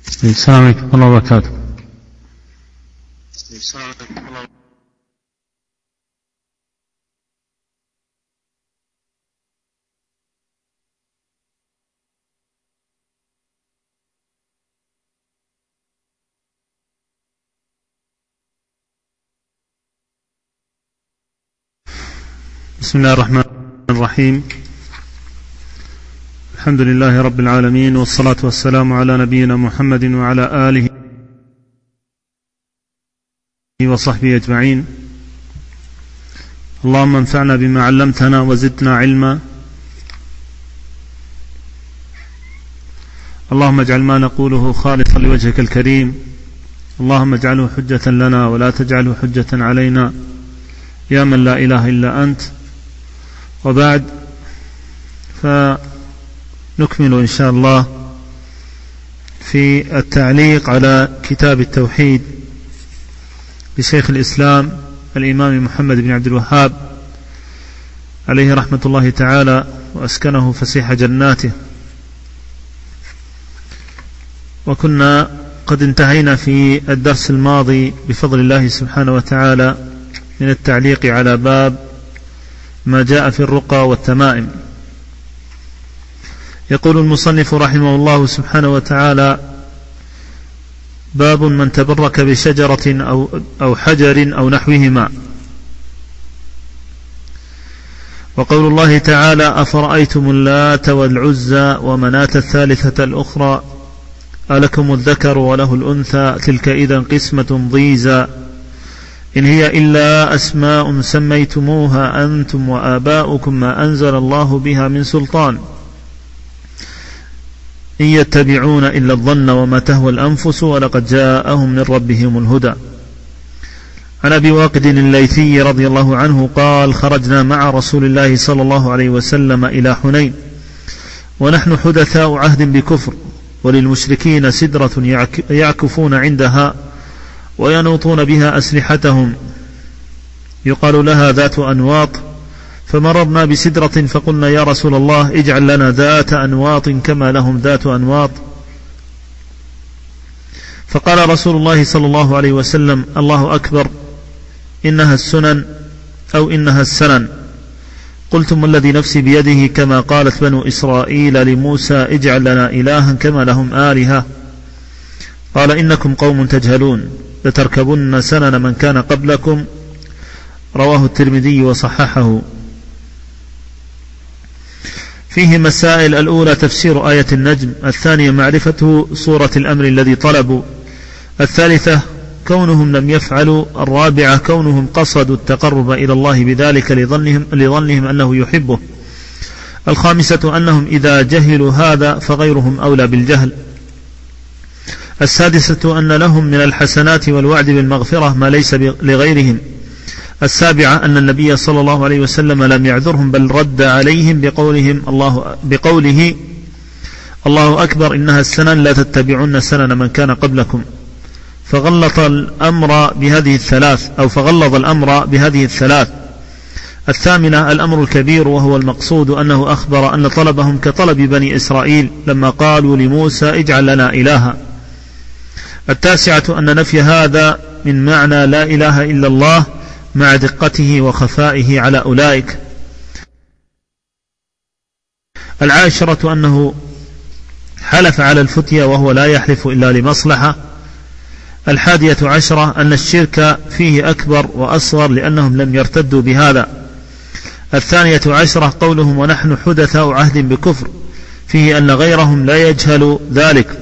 السلام عليكم ورحمة الله وبركاته. بسم الله الرحمن الرحيم. الحمد لله رب العالمين، والصلاة والسلام على نبينا محمد وعلى آله وصحبه أجمعين. اللهم انفعنا بما علمتنا وزدنا علما. اللهم اجعل ما نقوله خالصا لوجهك الكريم. اللهم اجعله حجة لنا ولا تجعله حجة علينا يا من لا إله إلا أنت. وبعد، فنكمل إن شاء الله في التعليق على كتاب التوحيد لشيخ الإسلام الإمام محمد بن عبد الوهاب عليه رحمة الله تعالى وأسكنه فسيح جناته. وكنا قد انتهينا في الدرس الماضي بفضل الله سبحانه وتعالى من التعليق على باب ما جاء في الرقى والتمائم. يقول المصنف رحمه الله سبحانه وتعالى: باب من تبرك بشجرة أو حجر أو نحوهما. وقول الله تعالى: أفرأيتم اللات والعزى ومناة الثالثة الأخرى ألكم الذكر وله الأنثى تلك إذا قسمة ضيزى إن هي إلا أسماء سميتموها أنتم وآباؤكم ما أنزل الله بها من سلطان إن يتبعون إلا الظن وما تهوى الأنفس ولقد جاءهم من ربهم الهدى. عن أبي واقد الليثي رضي الله عنه قال: خرجنا مع رسول الله صلى الله عليه وسلم إلى حنين ونحن حدثاء عهد بكفر، وللمشركين سدرة يعكفون عندها وينوطون بها أسلحتهم يقال لها ذات أنواط، فمررنا بسدرة فقلنا: يا رسول الله اجعل لنا ذات أنواط كما لهم ذات أنواط. فقال رسول الله صلى الله عليه وسلم: الله أكبر، إنها السنن أو إنها السنن. قلتم الذي نفسي بيده كما قالت بنو إسرائيل لموسى اجعل لنا إلها كما لهم آلهة. قال: إنكم قوم تجهلون لتركبن سنن من كان قبلكم. رواه الترمذي وصححه. فيه مسائل: الأولى تفسير آية النجم، الثانية معرفة صورة الأمر الذي طلبوا، الثالثة كونهم لم يفعلوا، الرابعة كونهم قصدوا التقرب إلى الله بذلك لظنهم أنه يحبه، الخامسة أنهم إذا جهلوا هذا فغيرهم أولى بالجهل، السادسة أن لهم من الحسنات والوعد بالمغفرة ما ليس لغيرهم، السابعة أن النبي صلى الله عليه وسلم لم يعذرهم بل رد عليهم بقوله الله أكبر إنها السنن لا تتبعون سنن من كان قبلكم، فغلظ الأمر بهذه الثلاث. الثامنة الأمر الكبير، وهو المقصود أنه أخبر أن طلبهم كطلب بني إسرائيل لما قالوا لموسى اجعل لنا إلها. التاسعة أن نفي هذا من معنى لا إله إلا الله مع دقته وخفائه على أولئك. العاشرة أنه حلف على الفتية وهو لا يحلف إلا لمصلحة. الحادية عشرة أن الشرك فيه أكبر وأصغر لأنهم لم يرتدوا بهذا. الثانية عشرة قولهم ونحن حدثاء عهد بكفر، فيه أن غيرهم لا يجهل ذلك.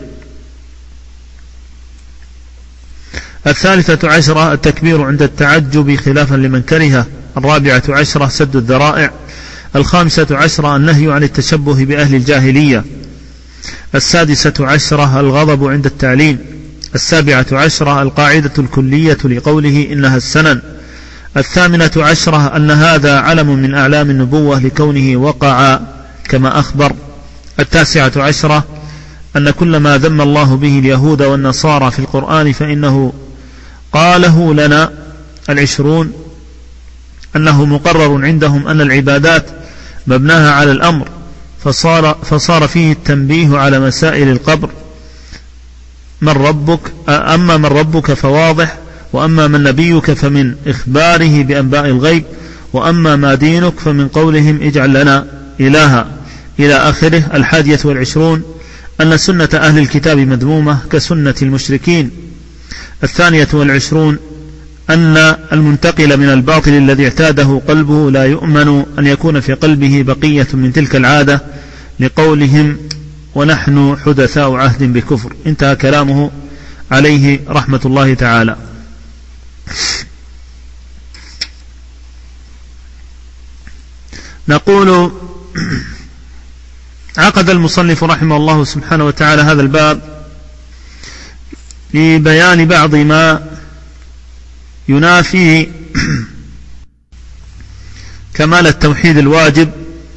الثالثة عشرة التكبير عند التعجب خلافا لمن كرهه. الرابعة عشرة سد الذرائع. الخامسة عشرة النهي عن التشبه بأهل الجاهلية. السادسة عشرة الغضب عند التعليم. السابعة عشرة القاعدة الكلية لقوله إنها السنن. الثامنة عشرة أن هذا علم من أعلام النبوة لكونه وقع كما أخبر. التاسعة عشرة أن كل ما ذم الله به اليهود والنصارى في القرآن فإنه قاله لنا. العشرون أنه مقرر عندهم أن العبادات مبناها على الأمر، فصار فيه التنبيه على مسائل القبر أما من ربك فواضح، وأما من نبيك فمن إخباره بأنباء الغيب، وأما ما دينك فمن قولهم اجعل لنا إلها إلى آخره. 21 أن سنة أهل الكتاب مذمومة كسنة المشركين. 22 أن المنتقل من الباطل الذي اعتاده قلبه لا يؤمن أن يكون في قلبه بقية من تلك العادة، لقولهم ونحن حدثاء عهد بكفر. انتهى كلامه عليه رحمة الله تعالى. نقول عقد المصنف رحمه الله سبحانه وتعالى هذا الباب لبيان بعض ما ينافي كمال التوحيد الواجب،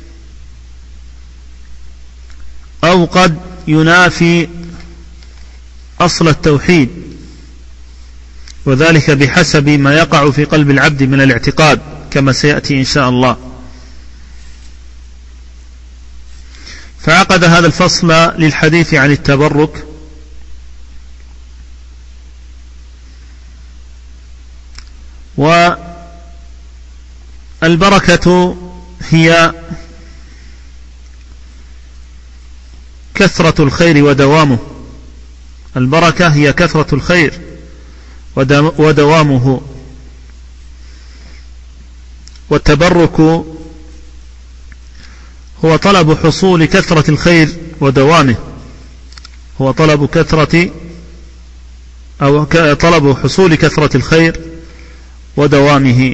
أو قد ينافي أصل التوحيد، وذلك بحسب ما يقع في قلب العبد من الاعتقاد كما سيأتي إن شاء الله. فعقد هذا الفصل للحديث عن التبرك، والبركة هي كثرة الخير ودوامه. البركة هي كثرة الخير ودوامه. والتبرك هو طلب حصول كثرة الخير ودوامه، هو طلب كثرة أو طلب حصول كثرة الخير ودوامه.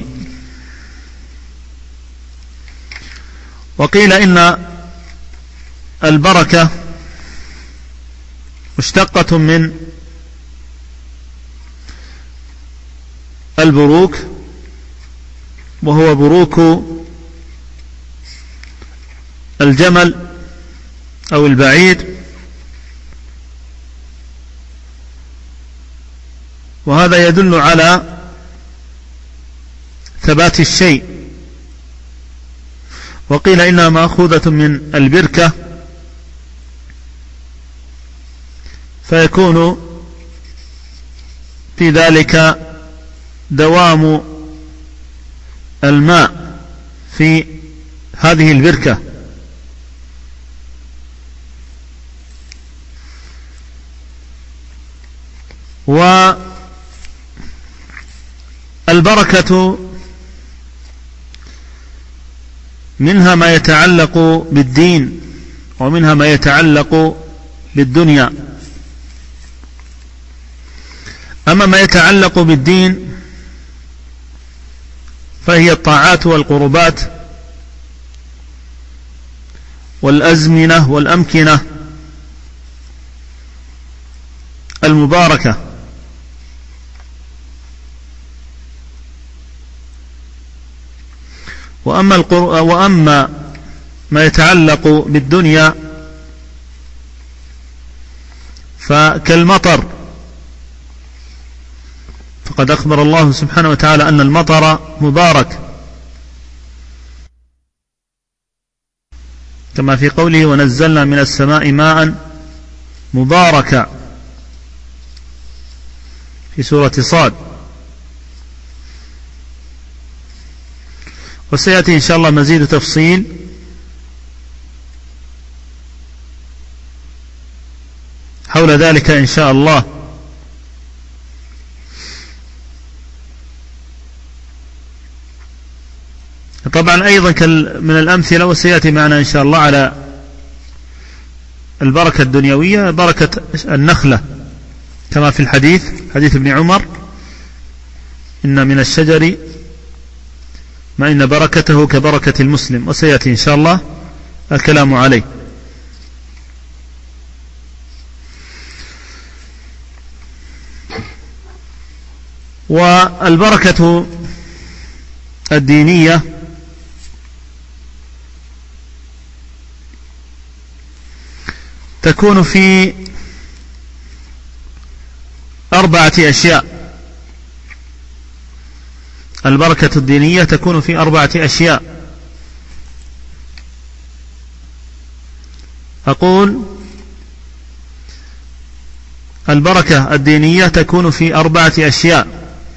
وقيل إن البركة مشتقة من البروك، وهو بروك الجمل أو البعير، وهذا يدل على ثبات الشيء. وقيل إنها مأخوذة من البركة، فيكون في ذلك دوام الماء في هذه البركة. والبركة منها ما يتعلق بالدين، ومنها ما يتعلق بالدنيا. أما ما يتعلق بالدين فهي الطاعات والقربات والأزمنة والأمكنة المباركة. وأما ما يتعلق بالدنيا فكالمطر، فقد أخبر الله سبحانه وتعالى أن المطر مبارك، كما في قوله ونزلنا من السماء ماء مباركا في سورة صاد. وسيأتي إن شاء الله مزيد تفصيل حول ذلك إن شاء الله. طبعا أيضا من الأمثلة، وسيأتي معنا إن شاء الله على البركة الدنيوية بركة النخلة، كما في الحديث حديث ابن عمر إن من الشجر ما إن بركته كبركة المسلم، وسيأتي إن شاء الله الكلام عليه. والبركة الدينية تكون في 4 أشياء. البركة الدينية تكون في 4 أشياء. أقول البركة الدينية تكون في 4 أشياء.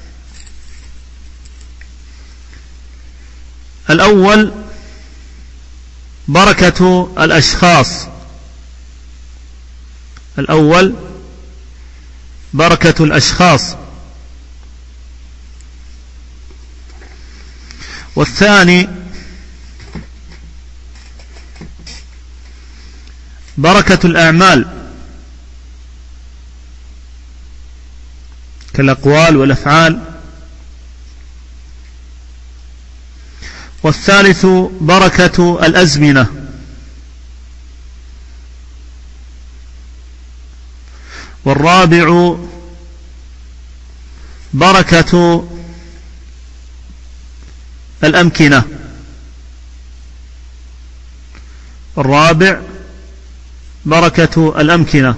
الأول بركة الأشخاص. الأول بركة الأشخاص. والثاني بركة الأعمال كالأقوال والأفعال. والثالث بركة الأزمنة. والرابع بركة الأمكنة. الرابع بركة الأمكنة.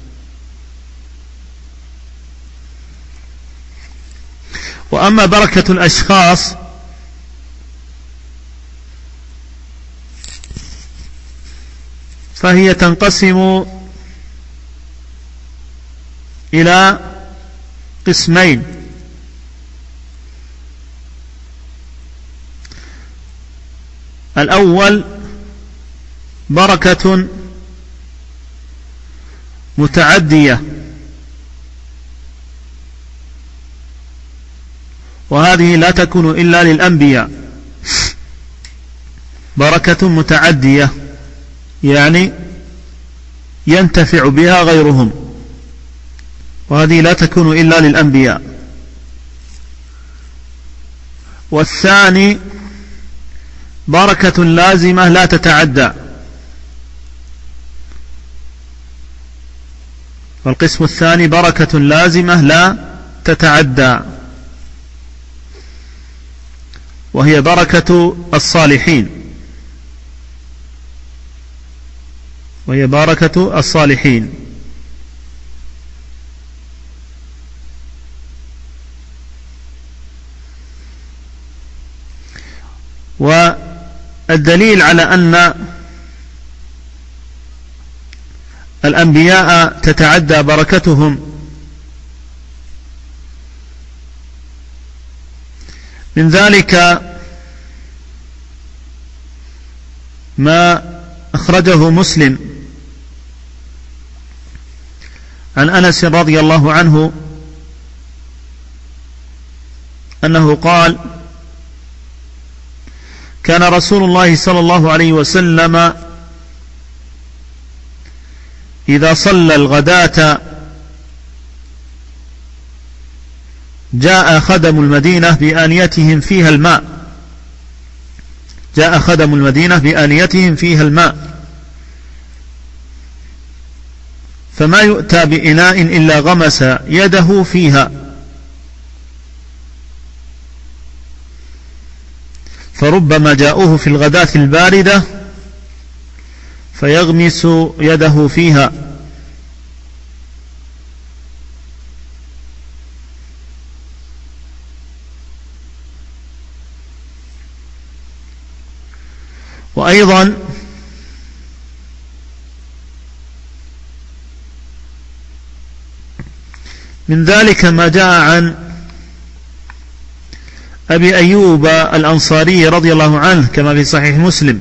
وأما بركة الأشخاص فهي تنقسم إلى قسمين. الأول بركة متعدية، وهذه لا تكون إلا للأنبياء. بركة متعدية يعني ينتفع بها غيرهم، وهذه لا تكون إلا للأنبياء. والثاني بركة لازمة لا تتعدى. والقسم الثاني بركة لازمة لا تتعدى، وهي بركة الصالحين. وهي بركة الصالحين. والدليل على أن الأنبياء تتعدى بركتهم من ذلك ما أخرجه مسلم عن أنس رضي الله عنه أنه قال: كان رسول الله صلى الله عليه وسلم إذا صلى الغداة جاء خدم المدينة بآنيتهم فيها الماء. جاء خدم المدينة بآنيتهم فيها الماء، فما يؤتى بإناء إلا غمس يده فيها، فربما جاءوه في الغداة الباردة فيغمس يده فيها، وأيضا من ذلك ما جاء عن أبي أيوب الأنصاري رضي الله عنه كما في صحيح مسلم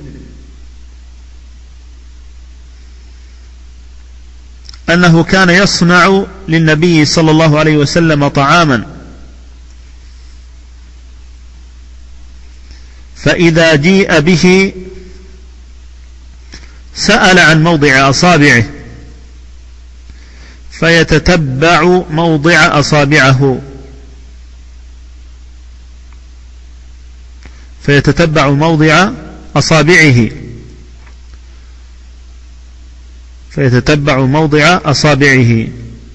أنه كان يصنع للنبي صلى الله عليه وسلم طعاما، فإذا جيء به سأل عن موضع أصابعه فيتتبع موضع أصابعه، فيتتبع موضع أصابعه، فيتتبع موضع أصابعه.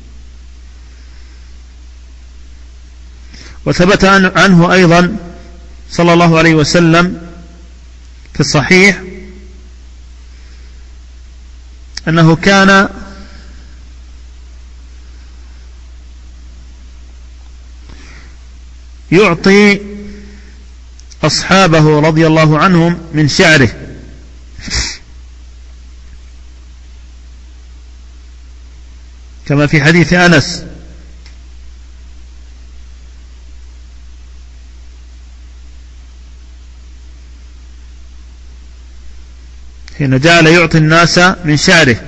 وثبت عنه أيضا صلى الله عليه وسلم في الصحيح أنه كان يعطي أصحابه رضي الله عنهم من شعره، كما في حديث أنس حين جعل يعطي الناس من شعره،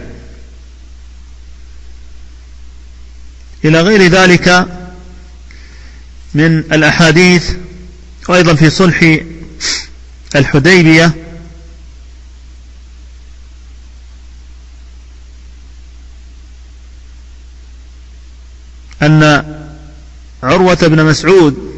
إلى غير ذلك من الأحاديث. وأيضا في صلح الحديبية أن عروة بن مسعود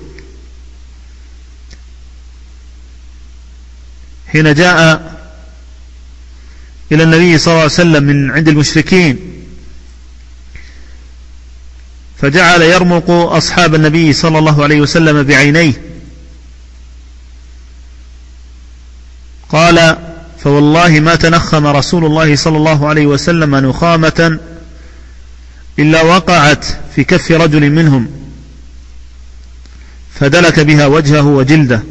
حين جاء إلى النبي صلى الله عليه وسلم من عند المشركين فجعل يرمق أصحاب النبي صلى الله عليه وسلم بعينيه، قال: فوالله ما تنخم رسول الله صلى الله عليه وسلم نخامة إلا وقعت في كف رجل منهم فدلك بها وجهه وجلده،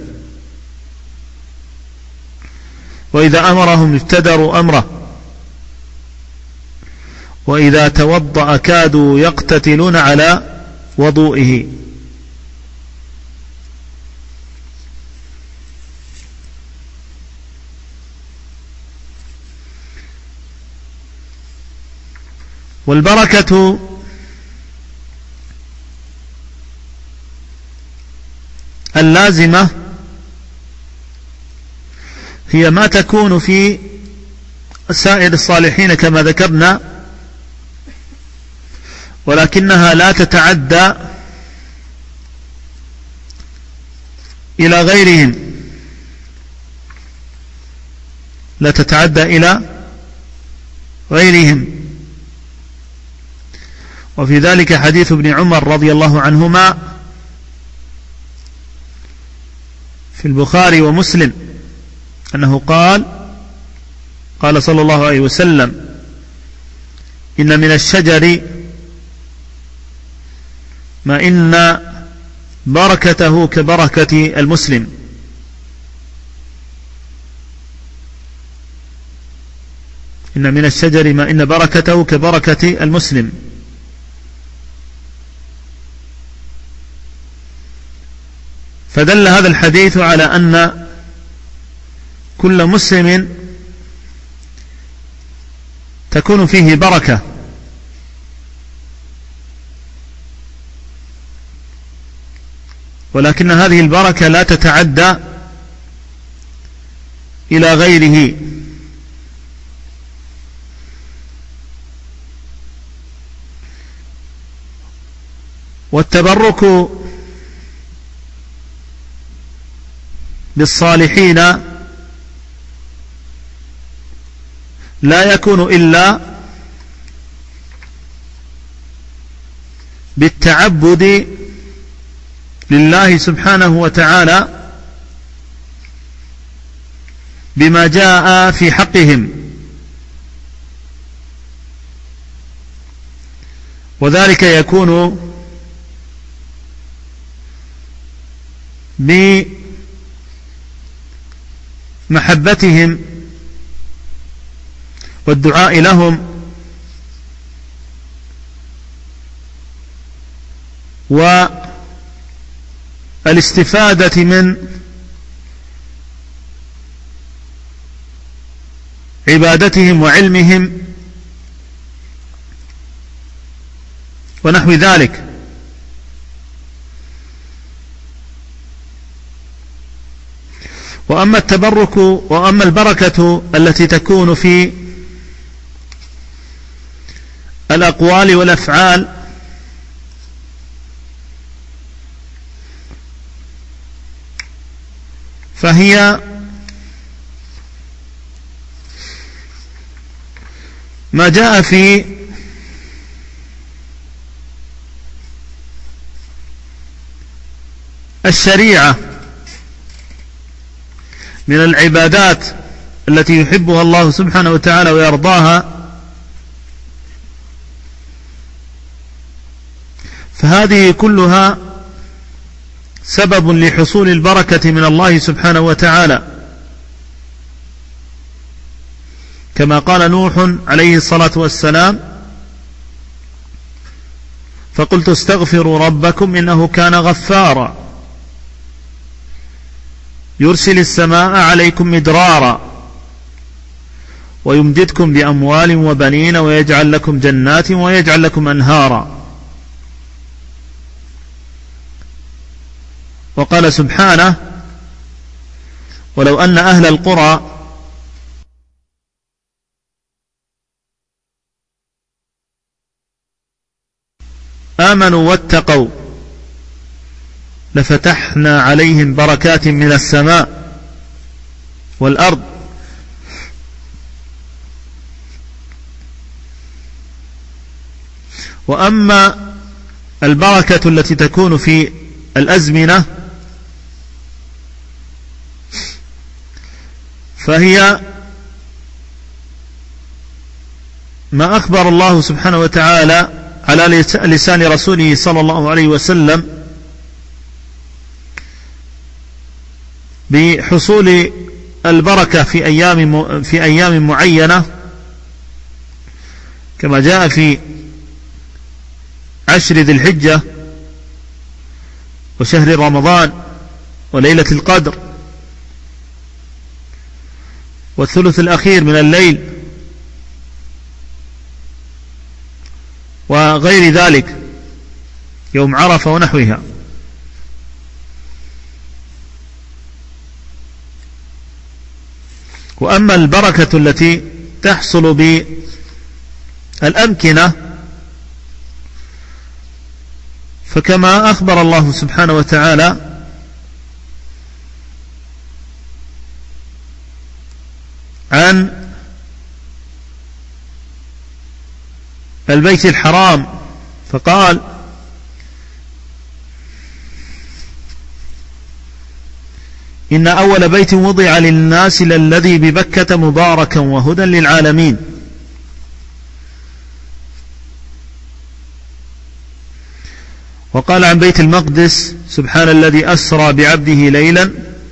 وإذا أمرهم ابتدروا أمره، وإذا توضأ كادوا يقتتلون على وضوئه. والبركة اللازمة هي ما تكون في سائر الصالحين كما ذكرنا، ولكنها لا تتعدى إلى غيرهم، لا تتعدى إلى غيرهم. وفي ذلك حديث ابن عمر رضي الله عنهما في البخاري ومسلم أنه قال صلى الله عليه وسلم: إن من الشجر ما إن بركته كبركة المسلم. إن من الشجر ما إن بركته كبركة المسلم. فدل هذا الحديث على أن كل مسلم تكون فيه بركة، ولكن هذه البركة لا تتعدى إلى غيره. والتبرك بالصالحين لا يكون إلا بالتعبد لله سبحانه وتعالى بما جاء في حقهم، وذلك يكون بمحبتهم والدعاء لهم والاستفادة من عبادتهم وعلمهم ونحو ذلك. وأما التبرك وأما البركة التي تكون في الأقوال والأفعال فهي ما جاء في الشريعة من العبادات التي يحبها الله سبحانه وتعالى ويرضاها، فهذه كلها سبب لحصول البركة من الله سبحانه وتعالى، كما قال نوح عليه الصلاة والسلام: فقلت استغفروا ربكم إنه كان غفارا يرسل السماء عليكم مدرارا ويمددكم بأموال وبنين ويجعل لكم جنات ويجعل لكم أنهارا. وقال سبحانه ولو أن أهل القرى آمنوا واتقوا لفتحنا عليهم بركات من السماء والأرض. وأما البركة التي تكون في الأزمنة فهي ما أخبر الله سبحانه وتعالى على لسان رسوله صلى الله عليه وسلم بحصول البركة في أيام معينة، كما جاء في 10 ذي الحجة وشهر رمضان وليلة القدر والثلث الأخير من الليل وغير ذلك، يوم عرفة ونحوها. وأما البركة التي تحصل بالأمكنة فكما أخبر الله سبحانه وتعالى عن البيت الحرام فقال إن أول بيت وضع للناس للذي ببكة مباركا وهدى للعالمين. وقال عن بيت المقدس سبحان الذي أسرى بعبده ليلا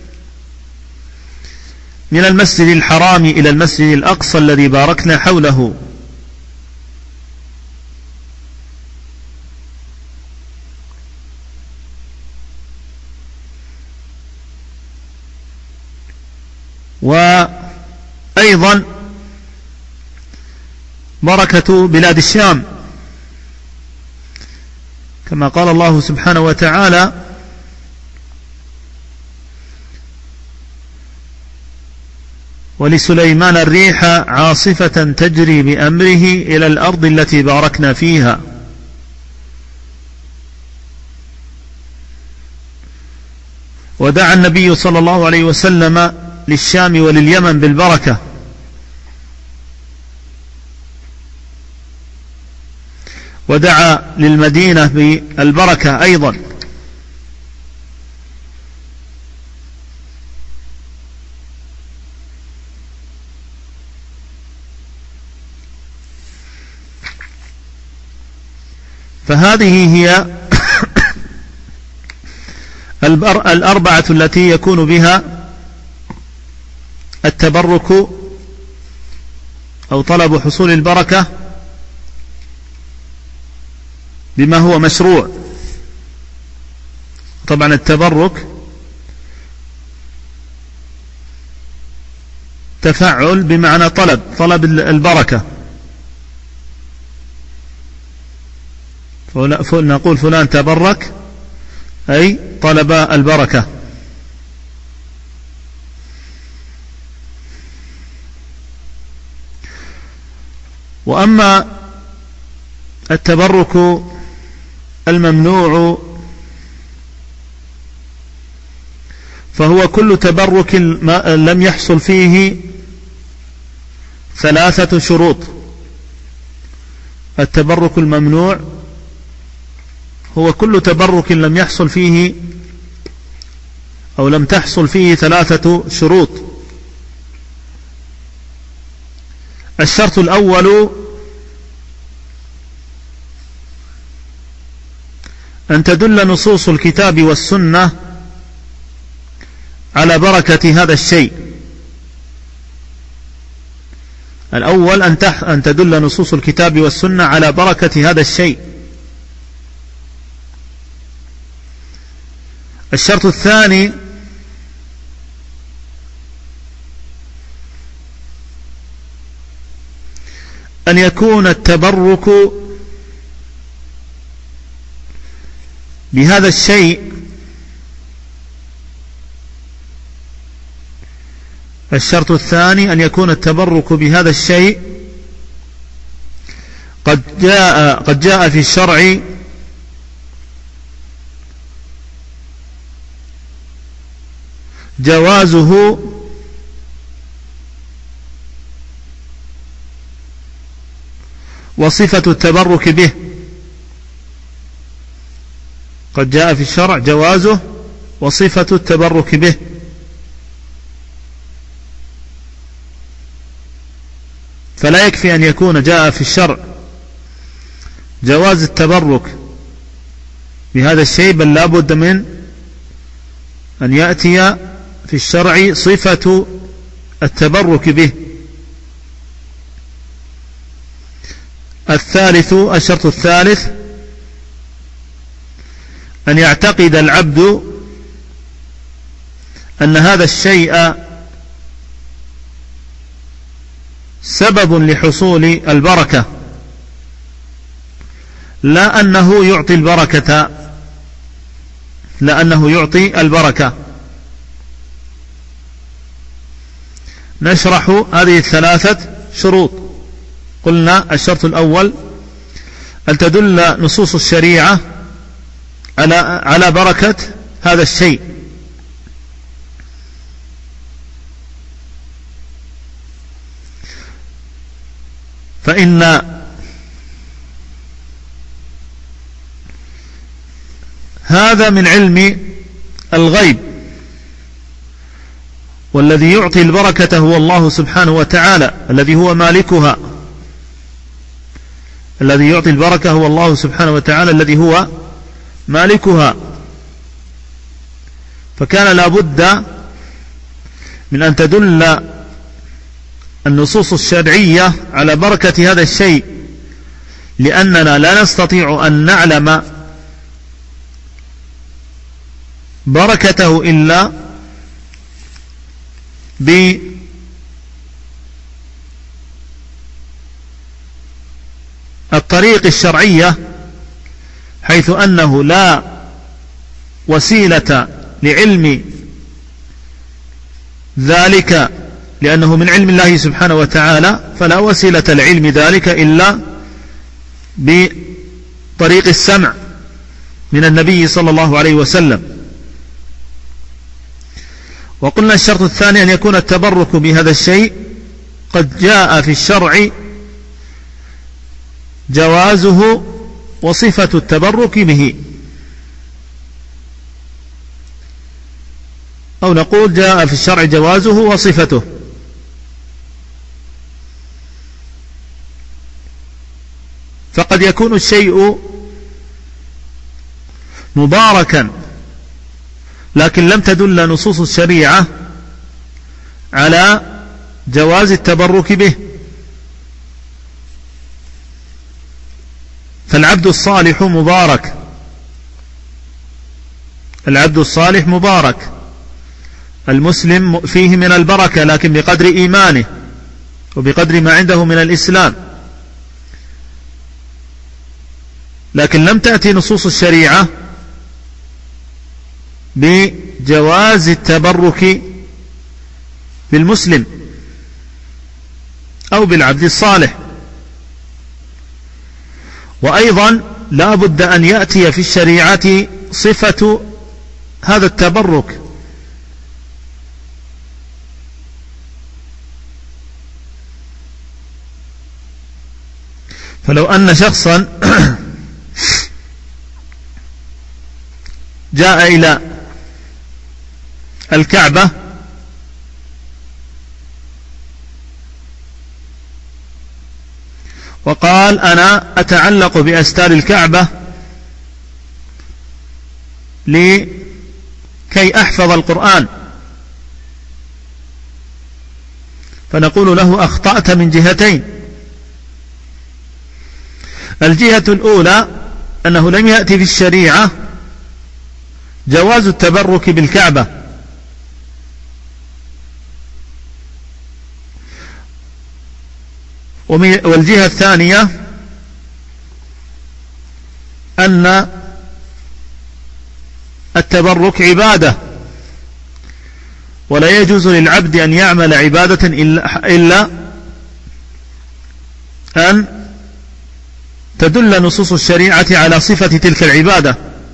من المسجد الحرام إلى المسجد الأقصى الذي باركنا حوله. وأيضا بركة بلاد الشام كما قال الله سبحانه وتعالى ولسليمان الريح عاصفة تجري بأمره إلى الأرض التي باركنا فيها. ودعا النبي صلى الله عليه وسلم للشام ولليمن بالبركة، ودعا للمدينة بالبركة أيضا. فهذه هي الأربعة التي يكون بها التبرك أو طلب حصول البركة بما هو مشروع. طبعا التبرك تفعل بمعنى طلب البركة، نقول فلان تبرك أي طلب البركة. وأما التبرك الممنوع فهو كل تبرك لم يحصل فيه 3 شروط. التبرك الممنوع هو كل تبرك لم يحصل فيه أو لم تحصل فيه 3 شروط. الشرط الأول أن تدل نصوص الكتاب والسنة على بركة هذا الشيء. الأول أن تدل نصوص الكتاب والسنة على بركة هذا الشيء. الشرط الثاني أن يكون التبرك بهذا الشيء الشرط الثاني أن يكون التبرك بهذا الشيء قد جاء في الشرع جوازه وصفة التبرك به. قد جاء في الشرع جوازه وصفة التبرك به. فلا يكفي أن يكون جاء في الشرع جواز التبرك بهذا الشيء، بل لا بد من أن يأتي في الشرع صفة التبرك به. الشرط الثالث أن يعتقد العبد أن هذا الشيء سبب لحصول البركة، لا أنه يعطي البركة. نشرح هذه الثلاثة شروط. قلنا الشرط الأول أن تدل نصوص الشريعة على بركة هذا الشيء. فإن هذا من علم الغيب، والذي يعطي البركة هو الله سبحانه وتعالى الذي هو مالكها. الذي يعطي البركة هو الله سبحانه وتعالى الذي هو مالكها. فكان لا بد من أن تدل النصوص الشرعية على بركة هذا الشيء، لأننا لا نستطيع أن نعلم بركته إلا بالطريق الشرعية، حيث أنه لا وسيلة لعلم ذلك، لأنه من علم الله سبحانه وتعالى، فلا وسيلة لعلم ذلك إلا بطريق السمع من النبي صلى الله عليه وسلم. وقلنا الشرط الثاني أن يكون التبرك بهذا الشيء قد جاء في الشرع جوازه وصفة التبرك به، أو نقول جاء في الشرع جوازه وصفته. فقد يكون الشيء مباركا لكن لم تدل نصوص الشريعة على جواز التبرك به. فالعبد الصالح مبارك، العبد الصالح مبارك، المسلم فيه من البركة لكن بقدر إيمانه وبقدر ما عنده من الإسلام. لكن لم تأتي نصوص الشريعة بجواز التبرك بالمسلم أو بالعبد الصالح. وأيضا لا بد أن يأتي في الشريعة صفة هذا التبرك. فلو أن شخصا جاء إلى الكعبة وقال أنا أتعلق بأستار الكعبة لكي أحفظ القرآن، فنقول له أخطأت من جهتين. الجهة الأولى أنه لم يأتي في الشريعة جواز التبرك بالكعبة. والجهة الثانية أن التبرك عبادة، ولا يجوز للعبد أن يعمل عبادة إلا أن تدل نصوص الشريعة على صفة تلك العبادة.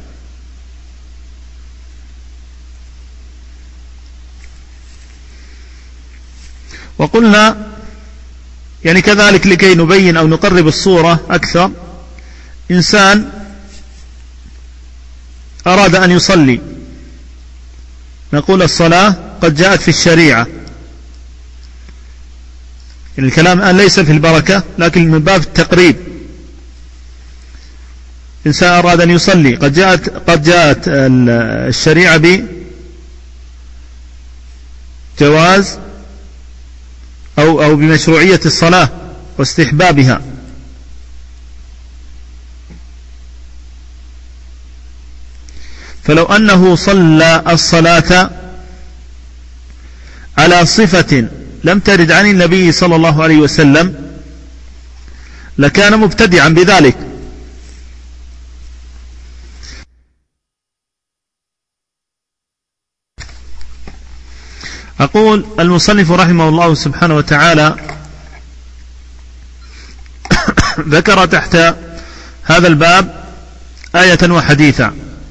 وقلنا يعني كذلك لكي نبين أو نقرب الصورة أكثر، إنسان أراد أن يصلي، نقول الصلاة قد جاءت في الشريعة، الكلام الآن ليس في البركة لكن من باب التقريب. إنسان أراد أن يصلي، قد جاءت الشريعة بجواز أو بمشروعية الصلاة واستحبابها. فلو أنه صلى الصلاة على صفة لم ترد عن النبي صلى الله عليه وسلم لكان مبتدعا بذلك. أقول المصنف رحمه الله سبحانه وتعالى ذكر تحت هذا الباب آية وحديثا.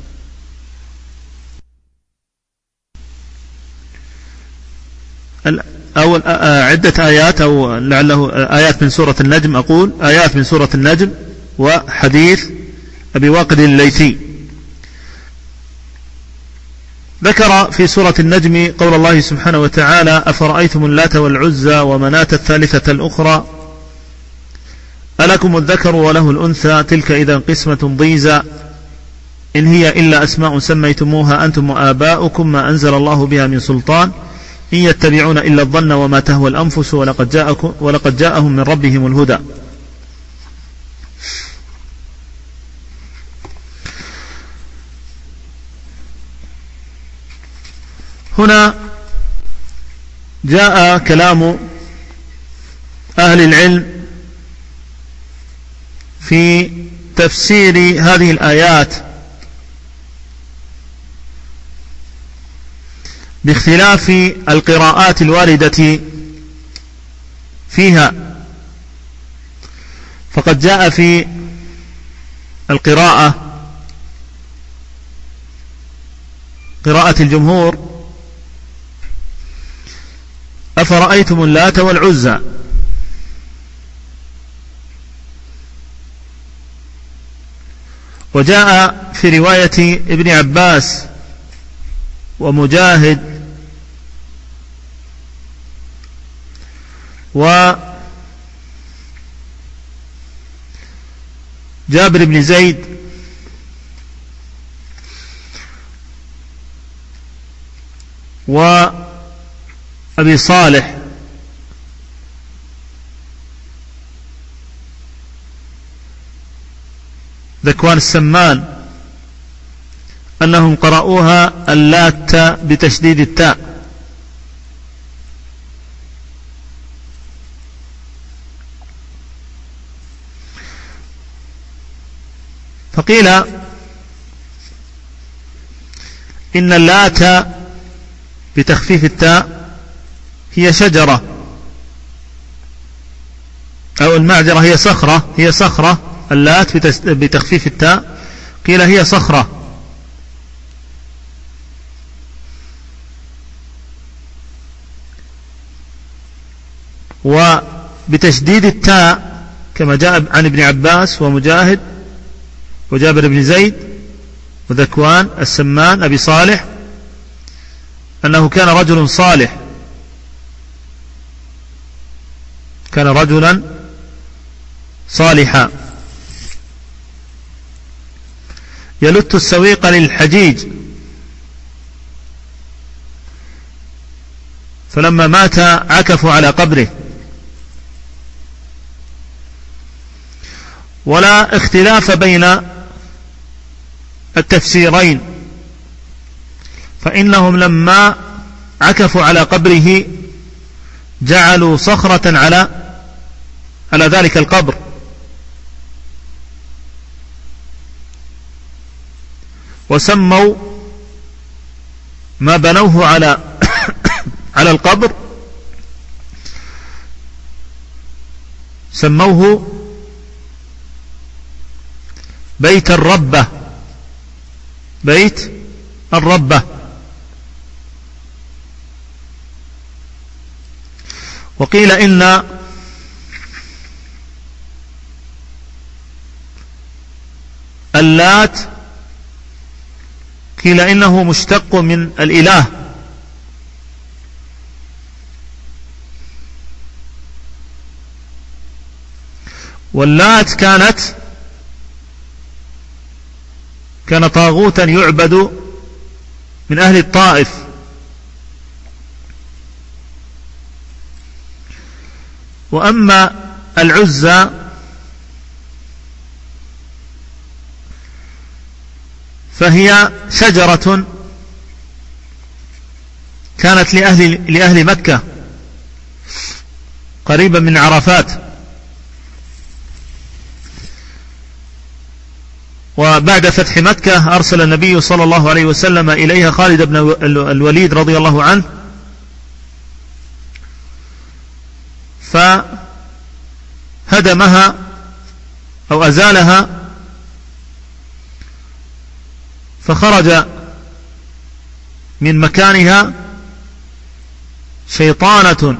أو عدة آيات، أو لعله آيات من سورة النجم، أقول آيات من سورة النجم وحديث أبي واقد الليثي. ذكر في سورة النجم قول الله سبحانه وتعالى: أفرأيتم اللات والعزى ومناة الثالثة الأخرى ألكم الذكر وله الأنثى تلك إذا قسمة ضيزى إن هي إلا أسماء سميتموها أنتم وآباؤكم ما أنزل الله بها من سلطان إن يتبعون إلا الظن وما تهوى الأنفس ولقد جاءهم من ربهم الهدى. هنا جاء كلام أهل العلم في تفسير هذه الآيات باختلاف القراءات الواردة فيها. فقد جاء في القراءة قراءة الجمهور: أفرأيتم اللات والعزى. وجاء في رواية ابن عباس ومجاهد وجابر بن زيد وأبي صالح ذكوان السمان أنهم قرأوها اللات بتشديد التاء. فقيل إن اللات بتخفيف التاء هي شجرة، أو المعذرة هي صخرة. اللات بتخفيف التاء قيل هي صخرة. وبتشديد التاء كما جاء عن ابن عباس ومجاهد وجابر بن زيد وذكوان السمان أبي صالح أنه كان رجل صالح، كان رجلا صالحا يلت السويق للحجيج، فلما مات عكفوا على قبره. ولا اختلاف بين التفسيرين فإنهم لما عكفوا على قبره جعلوا صخرة على ذلك القبر، وسموا ما بنوه على القبر سموه بيت الربة، بيت الربة. وقيل إن اللات قيل إنه مشتق من الإله، واللات كان طاغوتا يعبد من أهل الطائف، وأما العزى فهي شجرة كانت لأهل مكة قريبا من عرفات، وبعد فتح مكة أرسل النبي صلى الله عليه وسلم إليها خالد بن الوليد رضي الله عنه، فهدمها أو أزالها، فخرج من مكانها شيطانة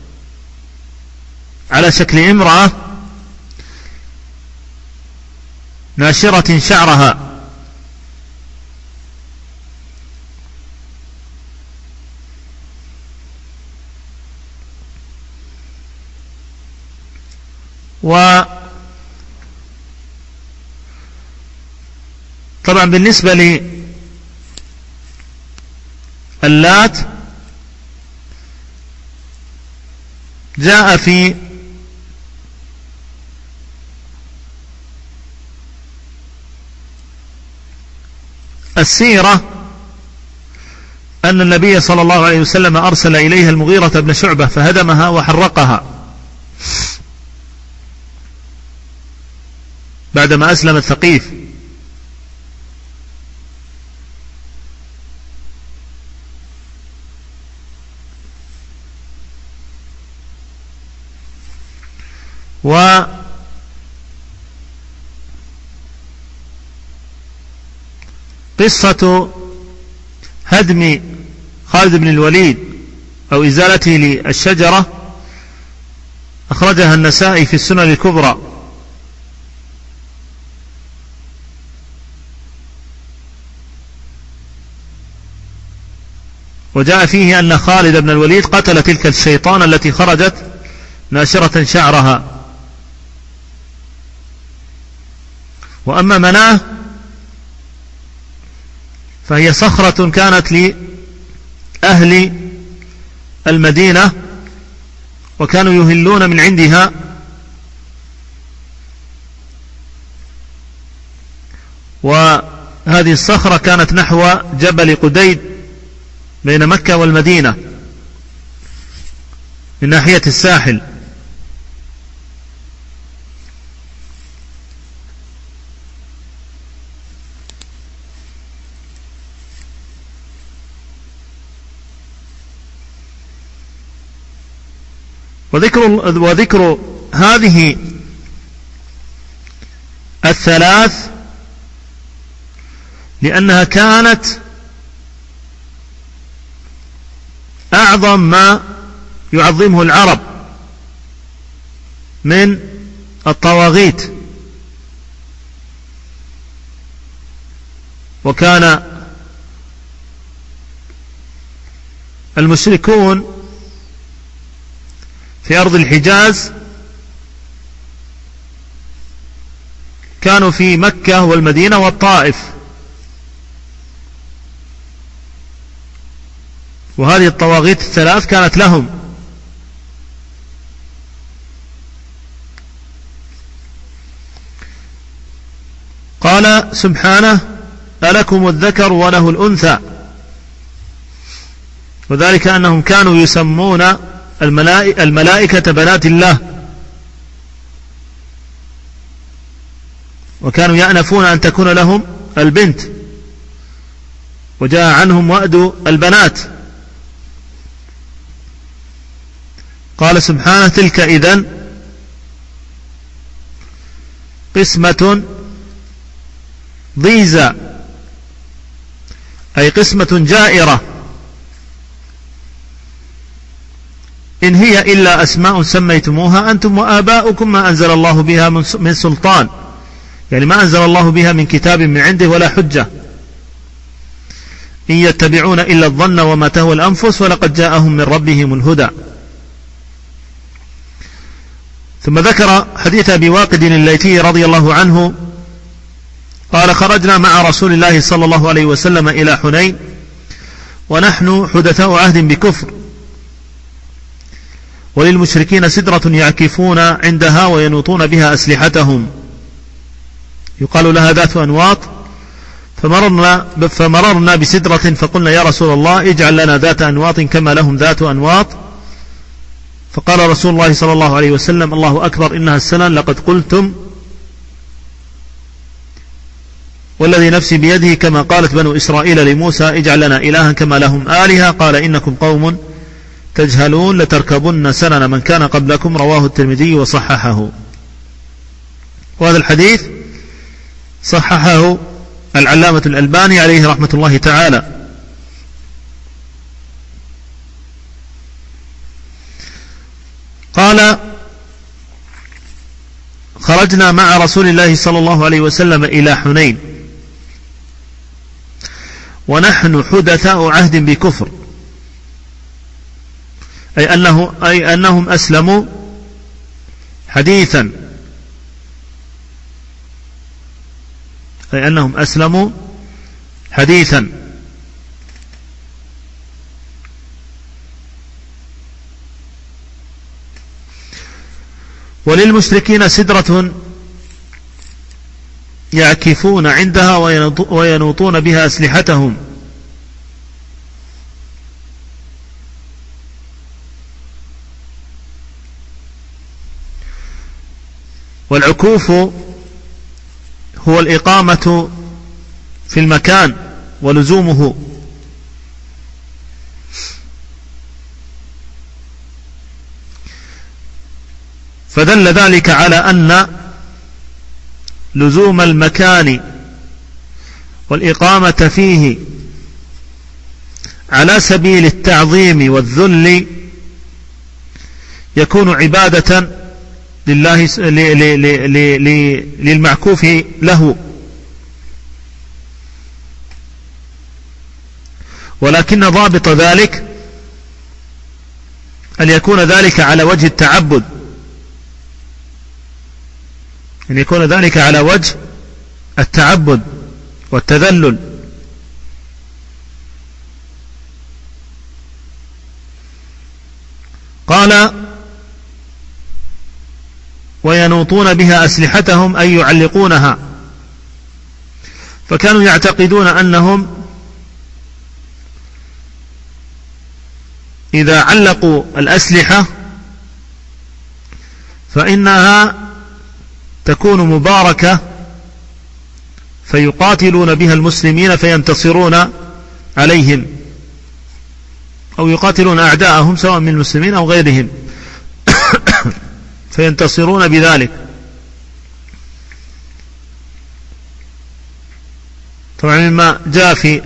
على شكل امرأة ناشرة شعرها، طبعا بالنسبة للات جاء في السيرة أن النبي صلى الله عليه وسلم أرسل إليها المغيرة بن شعبة فهدمها وحرقها بعدما أسلم الثقيف، وقصة هدم خالد بن الوليد أو إزالته للشجرة أخرجها النسائي في السنن الكبرى، وجاء فيه أن خالد بن الوليد قتل تلك الشيطان التي خرجت ناشرة شعرها. وأما مناه فهي صخرة كانت لأهل المدينة وكانوا يهلون من عندها، وهذه الصخرة كانت نحو جبل قديد بين مكة والمدينة من ناحية الساحل. وذكر هذه الثلاث لأنها كانت أعظم ما يعظمه العرب من الطواغيت، وكان المشركون في أرض الحجاز كانوا في مكة والمدينة والطائف، وهذه الطواغيت الثلاث كانت لهم. قال سبحانه: ألكم الذكر وله الأنثى وذلك أنهم كانوا يسمون الملائكة بنات الله، وكانوا يأنفون أن تكون لهم البنت، وجاء عنهم وأد البنات. قال سبحانه: تلك إذن قسمة ضيزى، أي قسمة جائرة، إن هي إلا أسماء سميتموها أنتم وآباؤكم ما أنزل الله بها من سلطان، يعني ما أنزل الله بها من كتاب من عنده ولا حجة، إن يتبعون إلا الظن وما تهوى الأنفس ولقد جاءهم من ربهم الهدى. ثم ذكر حديث أبي واقد الليثي رضي الله عنه قال: خرجنا مع رسول الله صلى الله عليه وسلم إلى حنين ونحن حدثاء عهد بكفر، وللمشركين سدرة يعكفون عندها وينوطون بها أسلحتهم، يقال لها ذات أنواط، فمررنا بسدرة فقلنا: يا رسول الله اجعل لنا ذات أنواط كما لهم ذات أنواط. فقال رسول الله صلى الله عليه وسلم: الله أكبر، إنها السنن، لقد قلتم والذي نفسي بيده كما قالت بنو إسرائيل لموسى اجعل لنا إلها كما لهم آلهة، قال: إنكم قوم تجهلون لتركبن سنن من كان قبلكم، رواه الترمذي وصححه. وهذا الحديث صححه العلامة الألباني عليه رحمة الله تعالى. قال: خرجنا مع رسول الله صلى الله عليه وسلم إلى حنين ونحن حدثاء عهد بكفر، أي أنهم أسلموا حديثا، أي أنهم أسلموا حديثا. وللمشركين سدرة يعكفون عندها وينوطون بها أسلحتهم، والعكوف هو الإقامة في المكان ولزومه، فدل ذلك على أن لزوم المكان والإقامة فيه على سبيل التعظيم والذل يكون عبادة لله للمعكوف له، ولكن ضابط ذلك أن يكون ذلك على وجه التعبد، أن يكون ذلك على وجه التعبد والتذلل. قال: وينوطون بها أسلحتهم، أي يعلقونها، فكانوا يعتقدون أنهم إذا علقوا الأسلحة فإنها تكون مباركة فيقاتلون بها المسلمين فينتصرون عليهم، أو يقاتلون أعداءهم سواء من المسلمين أو غيرهم فينتصرون بذلك. طبعا مما جاء في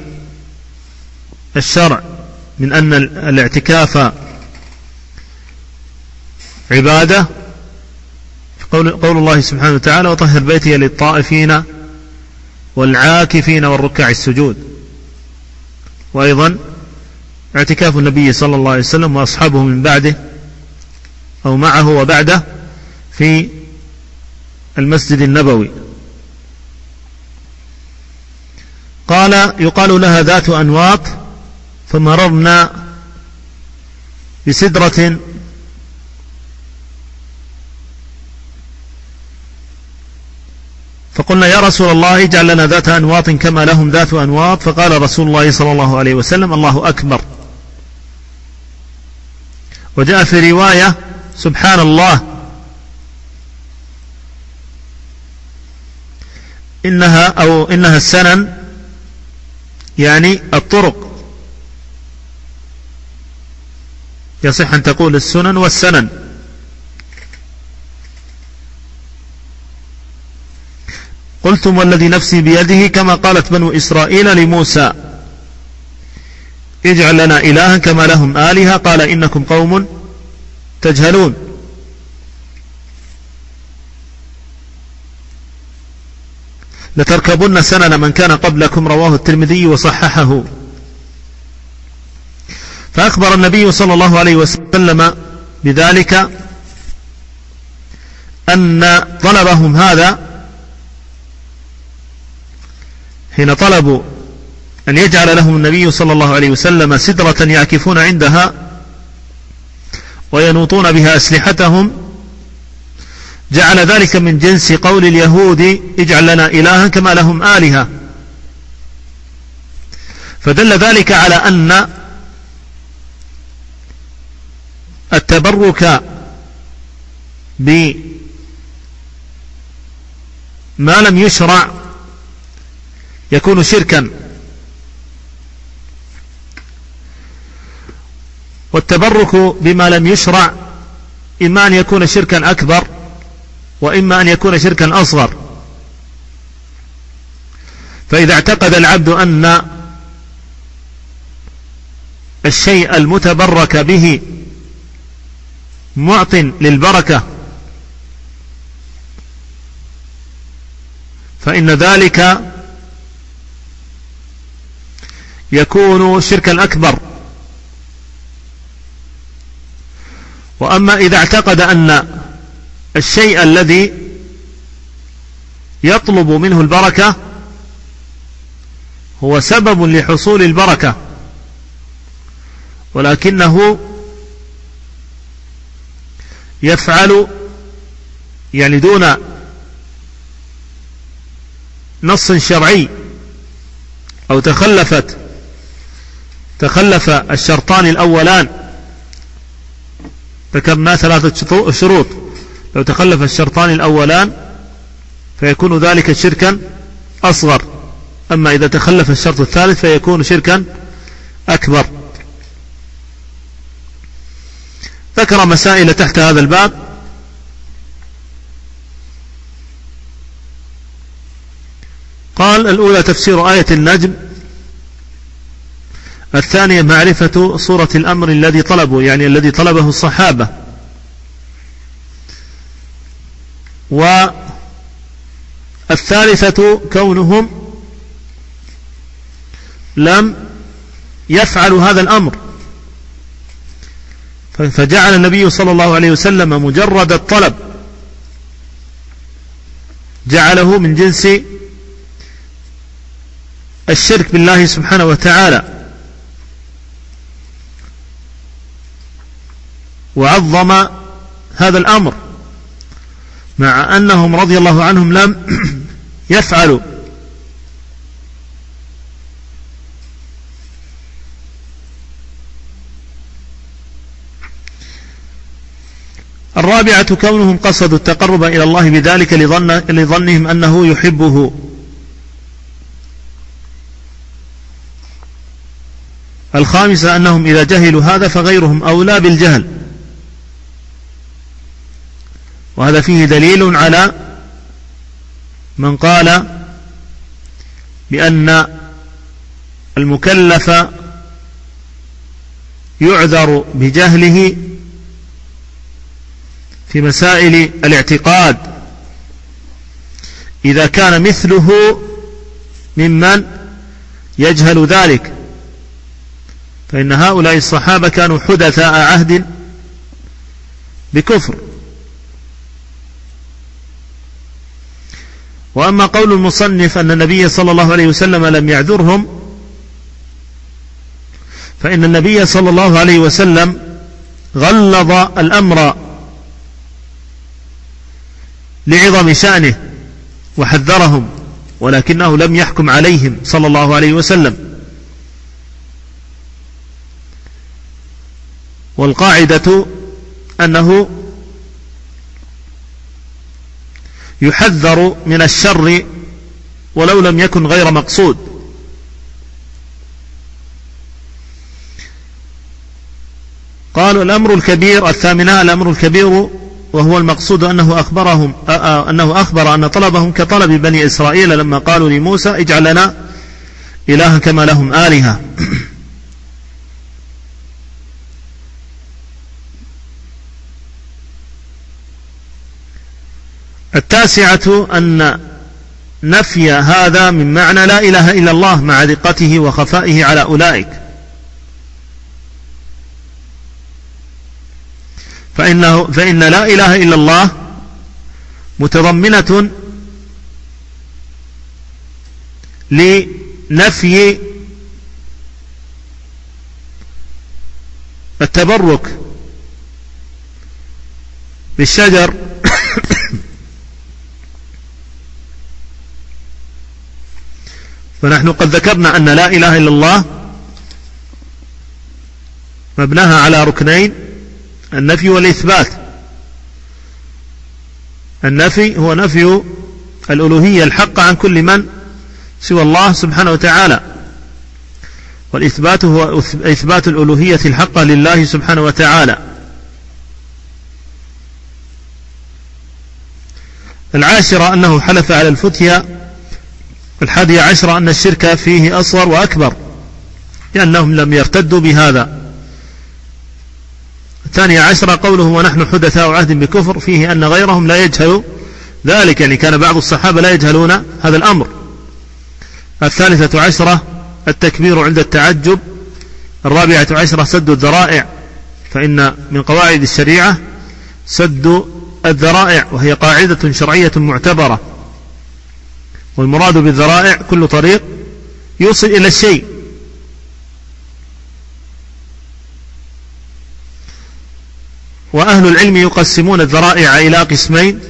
الشرع من أن الاعتكاف عبادة، قول الله سبحانه وتعالى: وطهر بيتي للطائفين والعاكفين والركع السجود. وأيضا اعتكاف النبي صلى الله عليه وسلم وأصحابه من بعده أو معه وبعده في المسجد النبوي. قال: يقال لها ذات أنواط، فمررنا بسدرة فقلنا: يا رسول الله اجعل لنا ذات أنواط كما لهم ذات أنواط. فقال رسول الله صلى الله عليه وسلم: الله أكبر، وجاء في رواية سبحان الله إنها السنن، يعني الطرق، يصح أن تقول السنن والسنن. قلتم والذي نفسي بيده كما قالت بنو إسرائيل لموسى اجعل لنا إلها كما لهم آلهة قال إنكم قوم تجهلون. لتركبن سنن من كان قبلكم رواه الترمذي وصححه. فأخبر النبي صلى الله عليه وسلم بذلك أن طلبهم هذا حين طلبوا أن يجعل لهم النبي صلى الله عليه وسلم سدرة يعكفون عندها وينوطون بها أسلحتهم، جعل ذلك من جنس قول اليهود اجعل لنا إلها كما لهم آلهة. فدل ذلك على أن التبرك بما لم يشرع يكون شركا، والتبرك بما لم يشرع إما أن يكون شركا أكبر وإما أن يكون شركا أصغر. فإذا اعتقد العبد أن الشيء المتبرك به معط للبركة فإن ذلك يكون شركا أكبر. وأما إذا اعتقد أن الشيء الذي يطلب منه البركة هو سبب لحصول البركة ولكنه يفعل يعني دون نص شرعي، أو تخلف الشرطان الأولان، ذكرنا 3 شروط، لو تخلف الشرطان الأولان فيكون ذلك شركا أصغر، أما إذا تخلف الشرط الثالث فيكون شركا أكبر. ذكر مسائل تحت هذا الباب. قال: الأولى تفسير آية النجم، الثانية معرفة صورة الأمر الذي طلبوا، يعني الذي طلبه الصحابة، والثالثة كونهم لم يفعلوا هذا الأمر، فجعل النبي صلى الله عليه وسلم مجرد الطلب جعله من جنس الشرك بالله سبحانه وتعالى، وعظم هذا الأمر مع أنهم رضي الله عنهم لم يفعلوا. الرابعة كونهم قصدوا التقرب إلى الله بذلك لظنهم أنه يحبه. الخامسة أنهم إذا جهلوا هذا فغيرهم أولى بالجهل، وهذا فيه دليل على من قال بأن المكلف يعذر بجهله في مسائل الاعتقاد إذا كان مثله ممن يجهل ذلك، فإن هؤلاء الصحابة كانوا حدثاء عهد بكفر. وأما قول المصنف أن النبي صلى الله عليه وسلم لم يعذرهم، فإن النبي صلى الله عليه وسلم غلظ الأمر لعظم شأنه وحذرهم، ولكنه لم يحكم عليهم صلى الله عليه وسلم. والقاعدة أنه يحذر من الشر ولو لم يكن غير مقصود. قالوا الأمر الكبير الثامنة الأمر الكبير وهو المقصود أنه أخبر أن طلبهم كطلب بني إسرائيل لما قالوا لموسى اجعل لنا إلها كما لهم آلهة. التاسعة أن نفي هذا من معنى لا إله إلا الله مع دقته وخفائه على أولئك، فإن لا إله إلا الله متضمنة لنفي التبرك بالشجر فنحن قد ذكرنا أن لا إله إلا الله مبناها على ركنين: النفي والإثبات. النفي هو نفي الألوهية الحق عن كل من سوى الله سبحانه وتعالى، والإثبات هو إثبات الألوهية الحق لله سبحانه وتعالى. العاشرة أنه حلف على الفتية. 11 أن الشرك فيه أصغر وأكبر لأنهم لم يرتدوا بهذا. 12 قوله ونحن حدثاء عهد بكفر، فيه أن غيرهم لا يجهل ذلك، يعني كان بعض الصحابة لا يجهلون هذا الأمر. 13 التكبير عند التعجب. 14 سد الذرائع، فإن من قواعد الشريعة سد الذرائع، وهي قاعدة شرعية معتبرة، والمراد بالذرائع كل طريق يوصل إلى الشيء. وأهل العلم يقسمون الذرائع إلى قسمين: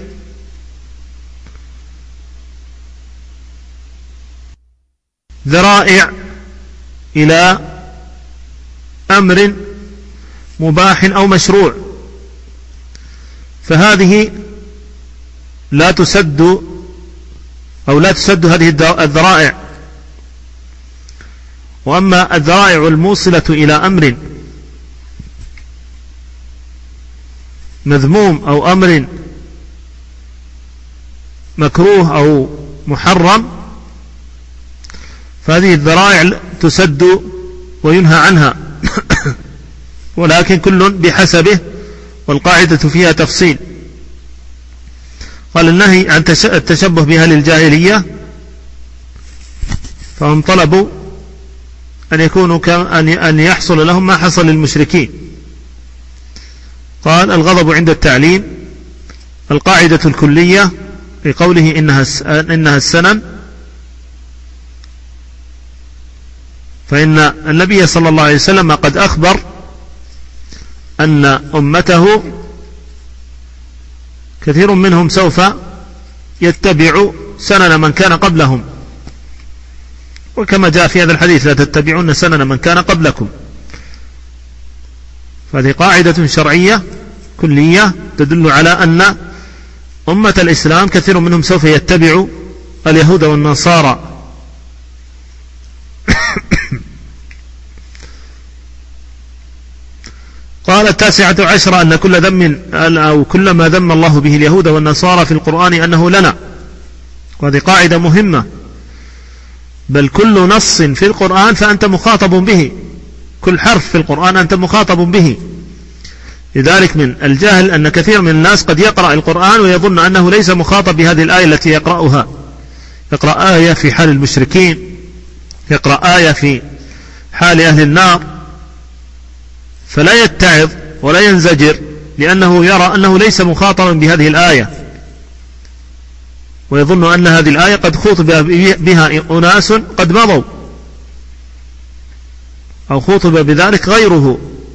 ذرائع إلى أمر مباح أو مشروع، فهذه لا تسد هذه الذرائع. وأما الذرائع الموصلة إلى أمر مذموم أو أمر مكروه أو محرم، فهذه الذرائع تسد وينهى عنها ولكن كل بحسبه، والقاعدة فيها تفصيل. قال النهي عن التشبه بأهل الجاهلية، فهم طلبوا أن يكونوا أن يحصل لهم ما حصل للمشركين. قال الغضب عند التعليم. القاعدة الكلية في قوله إنها السنن، فإن النبي صلى الله عليه وسلم قد أخبر أن أمته كثير منهم سوف يتبع سنن من كان قبلهم، وكما جاء في هذا الحديث لا تتبعون سنن من كان قبلكم. فهذه قاعدة شرعية كلية تدل على أن أمة الإسلام كثير منهم سوف يتبع اليهود والنصارى. قال 19 أن كل ذم أو كل ما ذم الله به اليهود والنصارى في القرآن أنه لنا، وهذه قاعدة مهمة، بل كل نص في القرآن فأنت مخاطب به، كل حرف في القرآن أنت مخاطب به. لذلك من الجهل أن كثير من الناس قد يقرأ القرآن ويظن أنه ليس مخاطب بهذه الآية التي يقرأها، يقرأ آية في حال المشركين، يقرأ آية في حال أهل النار، فلا يتعظ ولا ينزجر لأنه يرى أنه ليس مخاطبا بهذه الآية، ويظن أن هذه الآية قد خوطب بها أناس قد مضوا، أو خوطب بذلك غيره.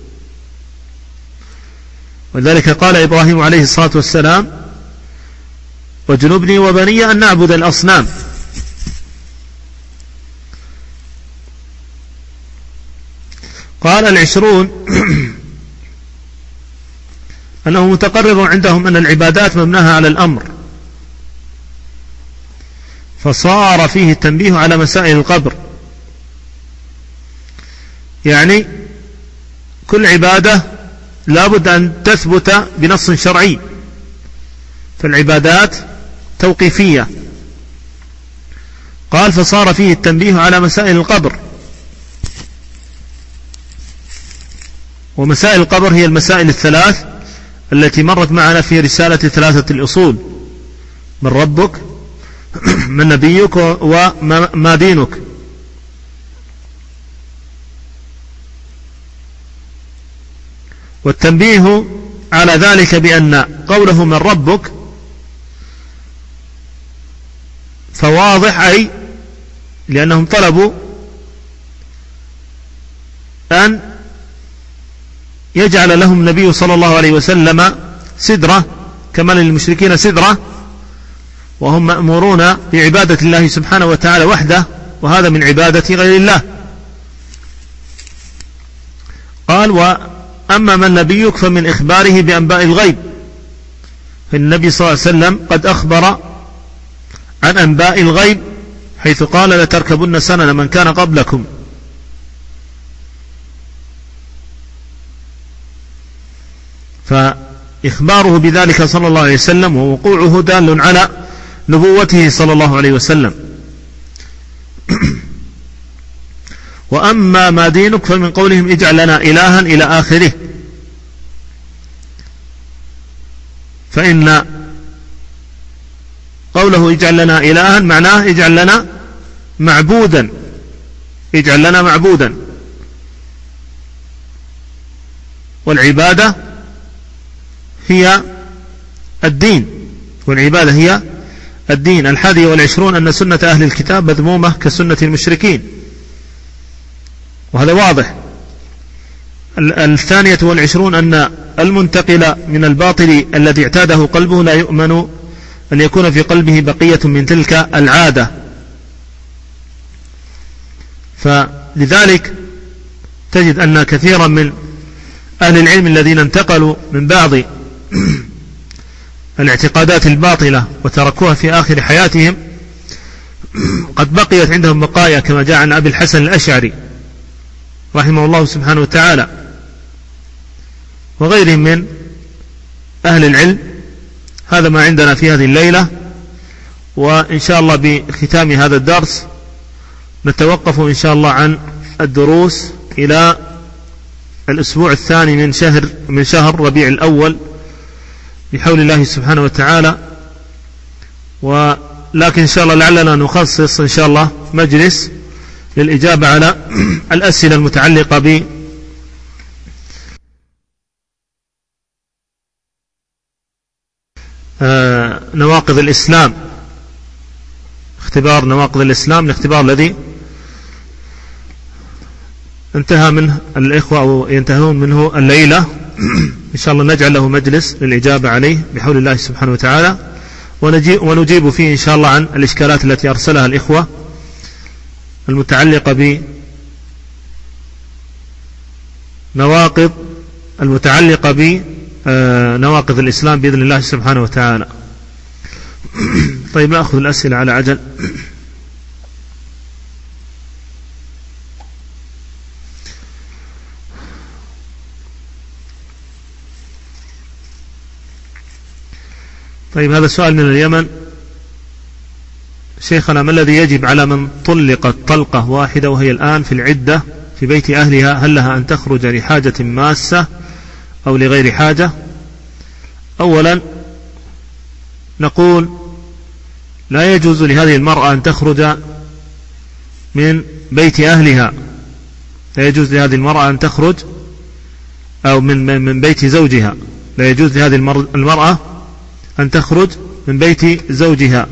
ولذلك قال إبراهيم عليه الصلاة والسلام واجنبني وبني أن نعبد الأصنام. قال 20 أنه متقرر عندهم أن العبادات مبناها على الأمر، فصار فيه التنبيه على مسائل القبر. يعني كل عبادة لا بد أن تثبت بنص شرعي، فالعبادات توقيفية. قال فصار فيه التنبيه على مسائل القبر. ومسائل القبر هي المسائل الثلاث التي مرت معنا في رسالة ثلاثة الأصول: من ربك، من نبيك، وما دينك. والتنبيه على ذلك بأن قوله من ربك فواضح، أي لأنهم طلبوا أن يجعل لهم النبي صلى الله عليه وسلم سدرة كما للمشركين سدرة، وهم مأمورون بعبادة الله سبحانه وتعالى وحده، وهذا من عبادة غير الله. قال وأما من نبيك فمن إخباره بأنباء الغيب، فالنبي صلى الله عليه وسلم قد أخبر عن أنباء الغيب حيث قال لتركبن سنن من كان قبلكم. فإخباره بذلك صلى الله عليه وسلم ووقوعه دال على نبوته صلى الله عليه وسلم. وأما ما دينك فمن قولهم اجعل لنا إلها إلى آخره، فإن قوله اجعل لنا إلها معناه اجعل لنا معبودا، اجعل لنا معبودا. والعبادة هي الدين، والعبادة هي الدين. 21 أن سنة أهل الكتاب مذمومة كسنة المشركين، وهذا واضح. 22 أن المنتقل من الباطل الذي اعتاده قلبه لا يؤمن أن يكون في قلبه بقية من تلك العادة. فلذلك تجد أن كثيرا من أهل العلم الذين انتقلوا من بعض الاعتقادات الباطلة وتركوها في آخر حياتهم قد بقيت عندهم بقايا، كما جاء عن أبي الحسن الأشعري رحمه الله سبحانه وتعالى وغيرهم من أهل العلم. هذا ما عندنا في هذه الليلة، وإن شاء الله بختام هذا الدرس نتوقف إن شاء الله عن الدروس إلى الأسبوع الثاني من شهر ربيع الأول بحول الله سبحانه وتعالى. ولكن إن شاء الله لعلنا نخصص إن شاء الله مجلس للإجابة على الأسئلة المتعلقة نواقض الإسلام، اختبار نواقض الإسلام، الاختبار الذي انتهى منه الإخوة أو ينتهون منه الليلة. إن شاء الله نجعل له مجلس للإجابة عليه بحول الله سبحانه وتعالى، ونجيب فيه إن شاء الله عن الإشكالات التي أرسلها الإخوة المتعلقة بنواقض المتعلقة بنواقض الإسلام بإذن الله سبحانه وتعالى. طيب نأخذ الأسئلة على عجل. طيب هذا سؤال من اليمن: شيخنا ما الذي يجب على من طلقت طلقة واحدة وهي الآن في العدة في بيت أهلها؟ هل لها أن تخرج لحاجة ماسة أو لغير حاجة؟ أولا نقول لا يجوز لهذه المرأة أن تخرج من بيت أهلها، لا يجوز لهذه المرأة أن تخرج أو من بيت زوجها، لا يجوز لهذه المرأة أن تخرج من بيت زوجها،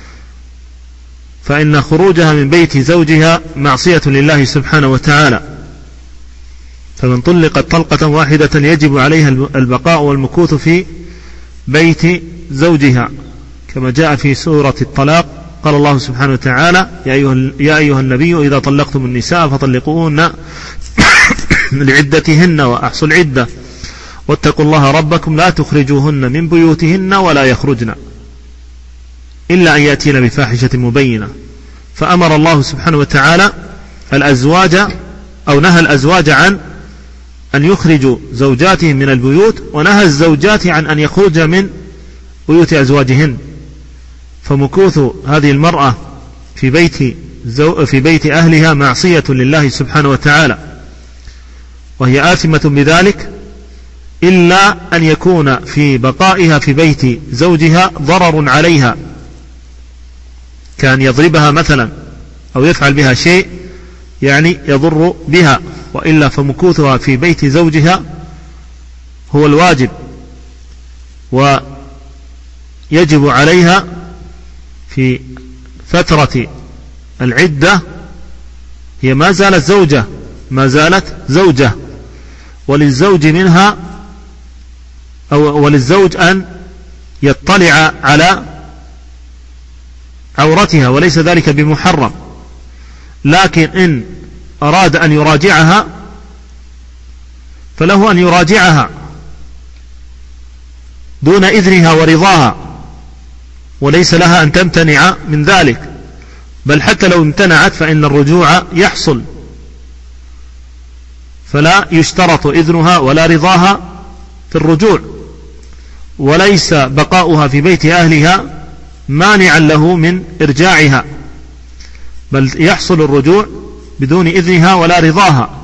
فإن خروجها من بيت زوجها معصية لله سبحانه وتعالى. فمن طلقت طلقة واحدة يجب عليها البقاء والمكوث في بيت زوجها، كما جاء في سورة الطلاق. قال الله سبحانه وتعالى: يا أيها النبي إذا طلقتم النساء فطلقوهن لعدتهن وأحصوا العدة واتقوا الله ربكم لا تخرجوهن من بيوتهن ولا يخرجن إلا أن يأتين بفاحشة مبينة. فأمر الله سبحانه وتعالى الأزواج أو نهى الأزواج عن أن يخرجوا زوجاتهم من البيوت، ونهى الزوجات عن أن يخرج من بيوت أزواجهن. فمكوث هذه المرأة في بيت أهلها معصية لله سبحانه وتعالى، وهي آثمة بذلك، إلا أن يكون في بقائها في بيت زوجها ضرر عليها، كان يضربها مثلا أو يفعل بها شيء يعني يضر بها، وإلا فمكوثها في بيت زوجها هو الواجب. ويجب عليها في فترة العدة، هي ما زالت زوجة، وللزوج منها وللزوج أن يطلع على عورتها، وليس ذلك بمحرم. لكن إن أراد أن يراجعها فله أن يراجعها دون إذنها ورضاها، وليس لها أن تمتنع من ذلك، بل حتى لو امتنعت فإن الرجوع يحصل، فلا يشترط إذنها ولا رضاها في الرجوع. وليس بقاؤها في بيت أهلها مانعا له من إرجاعها، بل يحصل الرجوع بدون إذنها ولا رضاها.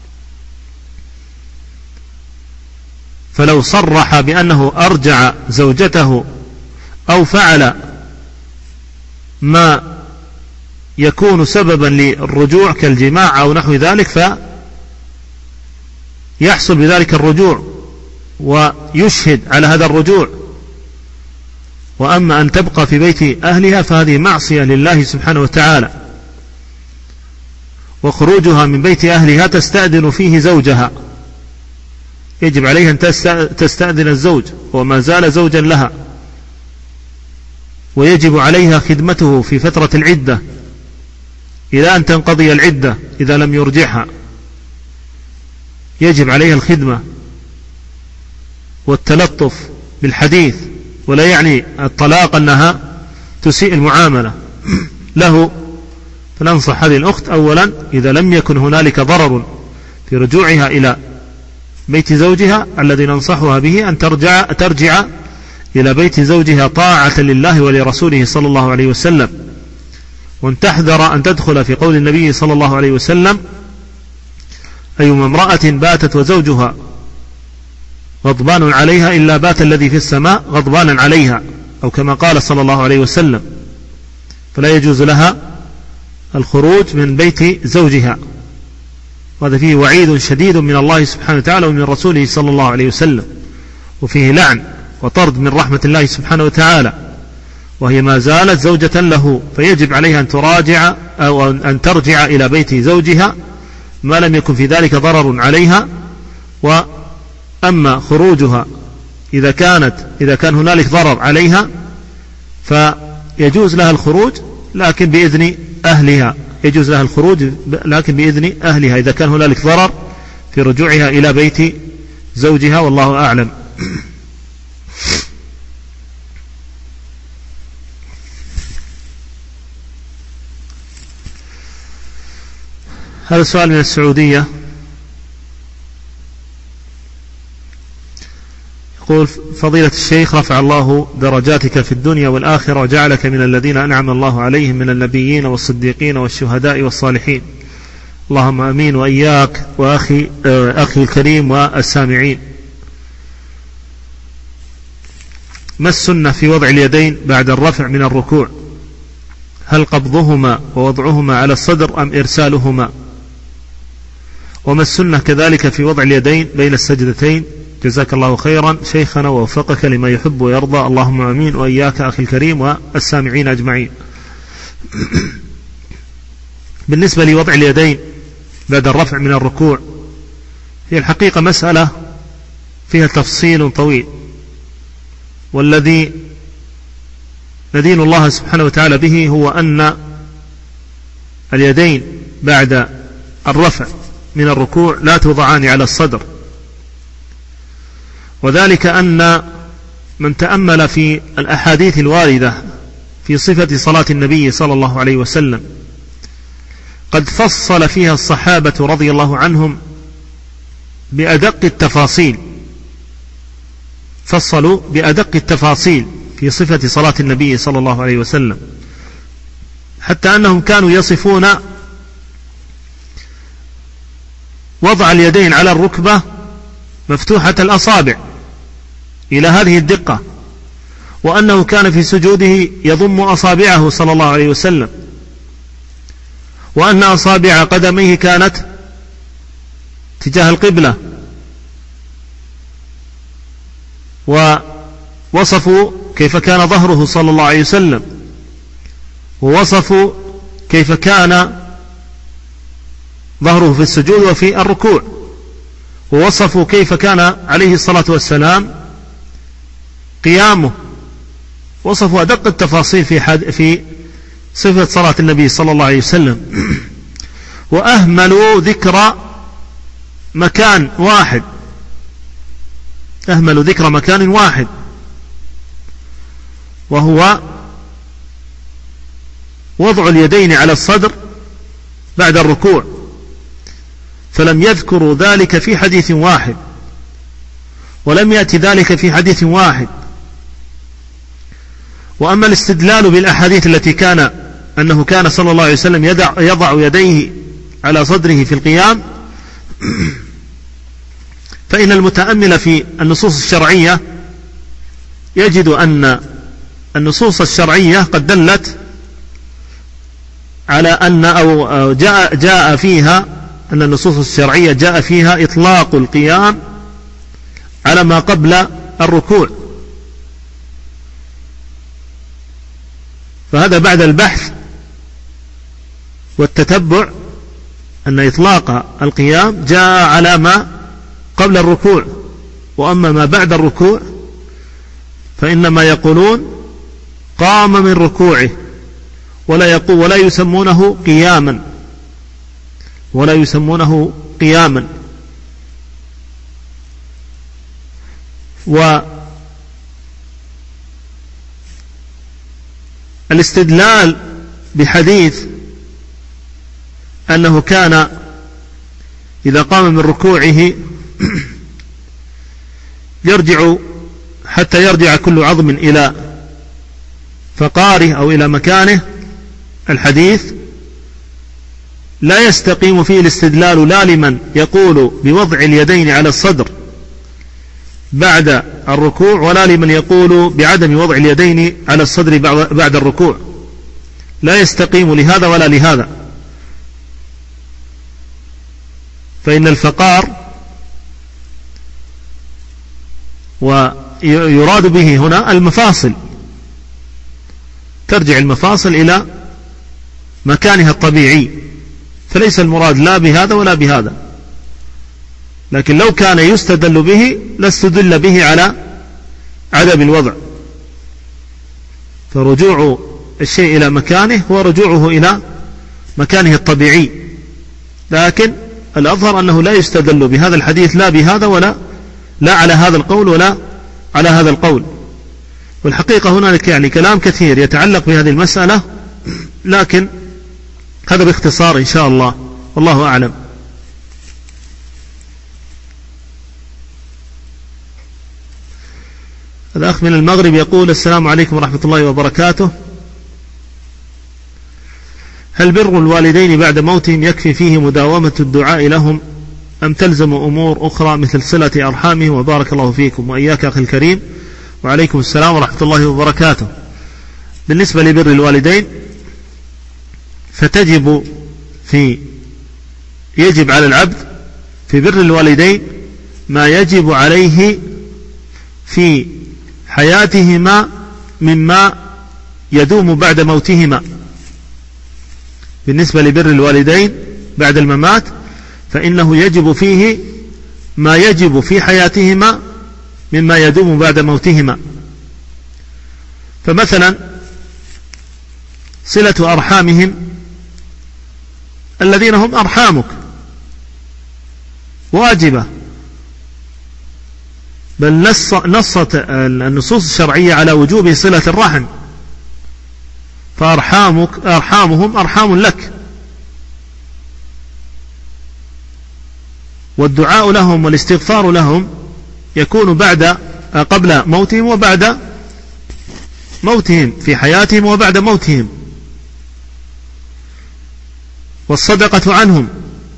فلو صرح بأنه أرجع زوجته أو فعل ما يكون سببا للرجوع كالجماع أو نحو ذلك، فيحصل بذلك الرجوع ويشهد على هذا الرجوع. وأما أن تبقى في بيت أهلها فهذه معصية لله سبحانه وتعالى، وخروجها من بيت أهلها تستأذن فيه زوجها، يجب عليها أن تستأذن الزوج وما زال زوجا لها، ويجب عليها خدمته في فترة العدة إلى أن تنقضي العدة إذا لم يرجعها، يجب عليها الخدمة والتلطف بالحديث، ولا يعني الطلاق أنها تسيء المعاملة له. فننصح هذه الأخت أولا إذا لم يكن هنالك ضرر في رجوعها إلى بيت زوجها الذي ننصحها به أن ترجع إلى بيت زوجها طاعة لله ولرسوله صلى الله عليه وسلم، وأن تحذر أن تدخل في قول النبي صلى الله عليه وسلم: أيما امرأة باتت وزوجها غضبان عليها إلا بات الذي في السماء غضبانا عليها، أو كما قال صلى الله عليه وسلم. فلا يجوز لها الخروج من بيت زوجها، وهذا فيه وعيد شديد من الله سبحانه وتعالى ومن رسوله صلى الله عليه وسلم، وفيه لعن وطرد من رحمة الله سبحانه وتعالى، وهي ما زالت زوجة له، فيجب عليها أن تراجع أو أن ترجع إلى بيت زوجها ما لم يكن في ذلك ضرر عليها. وأما خروجها إذا كان هنالك ضرر عليها فيجوز لها الخروج لكن بإذن أهلها، يجوز لها الخروج لكن بإذن أهلها إذا كان هنالك ضرر في رجوعها إلى بيت زوجها، والله أعلم. هذا السؤال من السعودية، يقول: فضيلة الشيخ، رفع الله درجاتك في الدنيا والآخرة وجعلك من الذين أنعم الله عليهم من النبيين والصديقين والشهداء والصالحين، اللهم أمين، وإياك وأخي الكريم والسامعين. ما السنة في وضع اليدين بعد الرفع من الركوع؟ هل قبضهما ووضعهما على الصدر أم إرسالهما؟ وما السنة كذلك في وضع اليدين بين السجدتين؟ جزاك الله خيرا شيخنا ووفقك لما يحب ويرضى، اللهم امين، وإياك أخي الكريم والسامعين أجمعين. بالنسبة لوضع اليدين بعد الرفع من الركوع، هي الحقيقة مسألة فيها تفصيل طويل، والذي ندين الله سبحانه وتعالى به هو أن اليدين بعد الرفع من الركوع لا توضعان على الصدر، وذلك أن من تأمل في الأحاديث الواردة في صفة صلاة النبي صلى الله عليه وسلم قد فصل فيها الصحابة رضي الله عنهم بأدق التفاصيل، فصلوا بأدق التفاصيل في صفة صلاة النبي صلى الله عليه وسلم، حتى أنهم كانوا يصفون وضع اليدين على الركبة مفتوحة الأصابع إلى هذه الدقة، وأنه كان في سجوده يضم أصابعه صلى الله عليه وسلم، وأن أصابع قدميه كانت تجاه القبلة، ووصفوا كيف كان ظهره صلى الله عليه وسلم، ووصفوا كيف كان ظهره في السجود وفي الركوع، ووصفوا كيف كان عليه الصلاة والسلام قيامه، وصفوا أدق التفاصيل في صفة صلاة النبي صلى الله عليه وسلم، وأهملوا ذكر مكان واحد، أهملوا ذكر مكان واحد، وهو وضع اليدين على الصدر بعد الركوع، فلم يذكروا ذلك في حديث واحد، ولم يأتي ذلك في حديث واحد. وأما الاستدلال بالأحاديث التي كان أنه كان صلى الله عليه وسلم يضع يديه على صدره في القيام، فإن المتأمل في النصوص الشرعية يجد أن النصوص الشرعية قد دلت على أن أو جاء فيها أن النصوص الشرعية جاء فيها إطلاق القيام على ما قبل الركوع، فهذا بعد البحث والتتبع أن إطلاق القيام جاء على ما قبل الركوع، وأما ما بعد الركوع فإنما يقولون قام من ركوعه، ولا يسمونه قياما، ولا يسمونه قياما. والاستدلال بحديث أنه كان إذا قام من ركوعه يرجع حتى يرجع كل عظم إلى فقاره أو إلى مكانه، الحديث لا يستقيم فيه الاستدلال لا لمن يقول بوضع اليدين على الصدر بعد الركوع، ولا لمن يقول بعدم وضع اليدين على الصدر بعد الركوع، لا يستقيم لهذا ولا لهذا. فإن الفقار ويراد به هنا المفاصل، ترجع المفاصل إلى مكانها الطبيعي، فليس المراد لا بهذا ولا بهذا. لكن لو كان يستدل به لاستدل به على عدم الوضع، فرجوع الشيء إلى مكانه هو رجوعه إلى مكانه الطبيعي، لكن الأظهر أنه لا يستدل بهذا الحديث لا بهذا ولا لا على هذا القول ولا على هذا القول. والحقيقة هنالك يعني كلام كثير يتعلق بهذه المسألة، لكن هذا باختصار إن شاء الله، والله أعلم. الأخ من المغرب يقول: السلام عليكم ورحمة الله وبركاته، هل بر الوالدين بعد موتهم يكفي فيه مداومة الدعاء لهم، أم تلزم أمور أخرى مثل صلة أرحامهم؟ وبارك الله فيكم وإياك أخي الكريم. وعليكم السلام ورحمة الله وبركاته. بالنسبة لبر الوالدين يجب على العبد في بر الوالدين ما يجب عليه في حياتهما مما يدوم بعد موتهما. بالنسبة لبر الوالدين بعد الممات فإنه يجب فيه ما يجب في حياتهما مما يدوم بعد موتهما. فمثلا صلة أرحامهم الذين هم أرحامك واجبة، بل نصت النصوص الشرعية على وجوب صلة الرحم، فأرحامهم أرحام لك، والدعاء لهم والاستغفار لهم يكون قبل موتهم وبعد موتهم، في حياتهم وبعد موتهم، والصدقة عنهم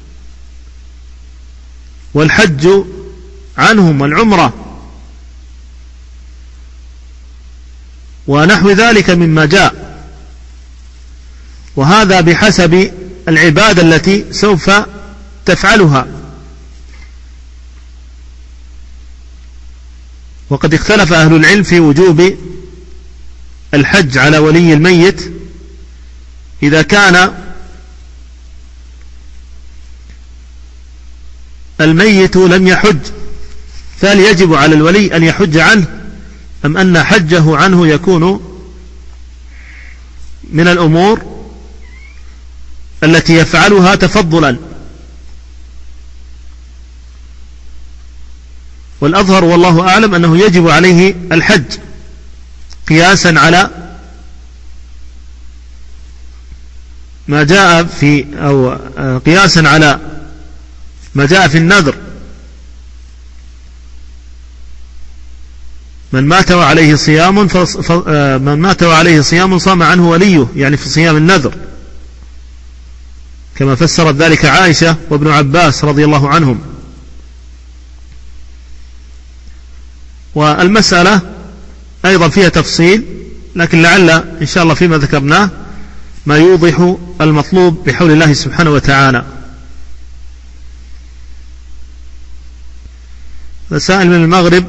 والحج عنهم والعمرة ونحو ذلك مما جاء، وهذا بحسب العبادة التي سوف تفعلها. وقد اختلف أهل العلم في وجوب الحج على ولي الميت إذا كان الميت لم يحج، فهل يجب على الولي أن يحج عنه، أم أن حجه عنه يكون من الأمور التي يفعلها تفضلا؟ والأظهر والله أعلم أنه يجب عليه الحج قياسا على ما جاء في قياسا على ما جاء في النذر: من مات وعليه صيام صام عنه وليه، يعني في صيام النذر، كما فسرت ذلك عائشة وابن عباس رضي الله عنهم. والمسألة أيضا فيها تفصيل، لكن لعل إن شاء الله فيما ذكرناه ما يوضح المطلوب بحول الله سبحانه وتعالى. مسائل من المغرب: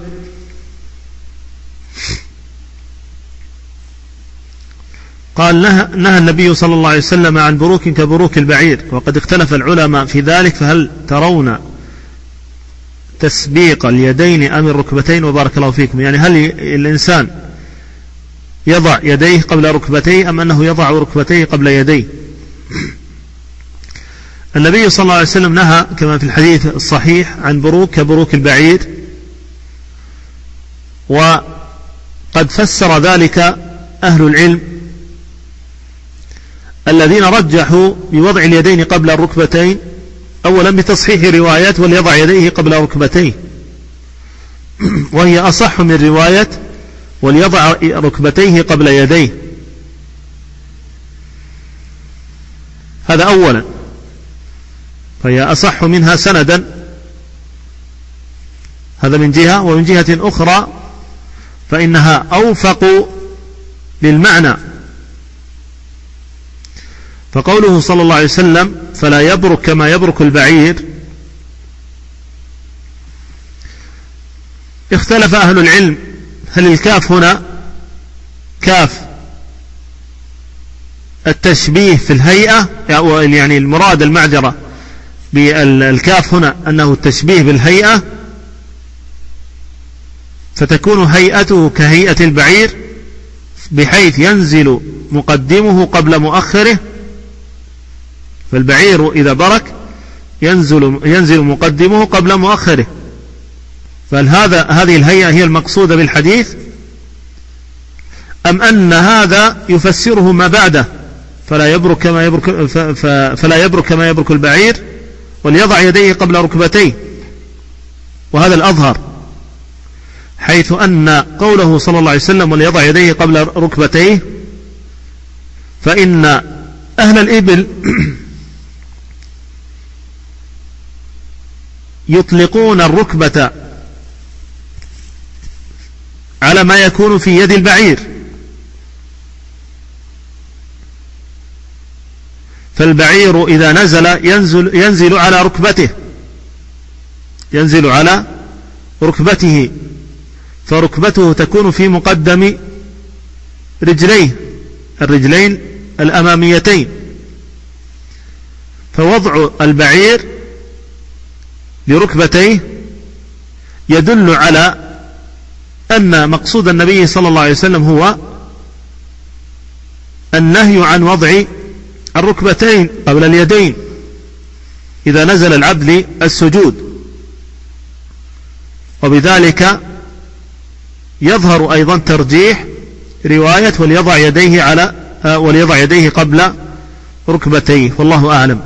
قال نهى النبي صلى الله عليه وسلم عن بروك كبروك البعير، وقد اختلف العلماء في ذلك، فهل ترون تسبيق اليدين أم الركبتين؟ وبارك الله فيكم. يعني هل الإنسان يضع يديه قبل ركبتيه أم أنه يضع ركبتيه قبل يديه؟ النبي صلى الله عليه وسلم نهى كما في الحديث الصحيح عن بروك كبروك البعير، وقد فسر ذلك أهل العلم الذين رجحوا بوضع اليدين قبل الركبتين، أولا بتصحيح رواية وليضع يديه قبل ركبتيه، وهي أصح من رواية وليضع ركبتيه قبل يديه. هذا أولا، فهي أصح منها سندا، هذا من جهة. ومن جهة أخرى فإنها أوفق للمعنى، فقوله صلى الله عليه وسلم فلا يبرك كما يبرك البعير، اختلف أهل العلم هل الكاف هنا كاف التشبيه في الهيئة، يعني المراد المعذرة بالكاف هنا أنه التشبيه بالهيئة، فتكون هيئته كهيئة البعير بحيث ينزل مقدمه قبل مؤخره، فالبعير إذا برك ينزل مقدمه قبل مؤخره. فهل هذه الهيئة هي المقصودة بالحديث، أم أن هذا يفسره ما بعده فلا يبرك كما يبرك البعير وليضع يديه قبل ركبتيه؟ وهذا الأظهر، حيث أن قوله صلى الله عليه وسلم وليضع يديه قبل ركبتيه، فإن أهل الإبل يطلقون الركبة على ما يكون في يد البعير، فالبعير إذا نزل ينزل على ركبته، ينزل على ركبته، فركبته تكون في مقدم رجليه، الرجلين الأماميتين، فوضع البعير لركبتيه يدل على أن مقصود النبي صلى الله عليه وسلم هو النهي عن وضع الركبتين قبل اليدين إذا نزل العبد للسجود، وبذلك يظهر أيضا ترجيح رواية وليضع يديه قبل ركبتيه، والله أعلم.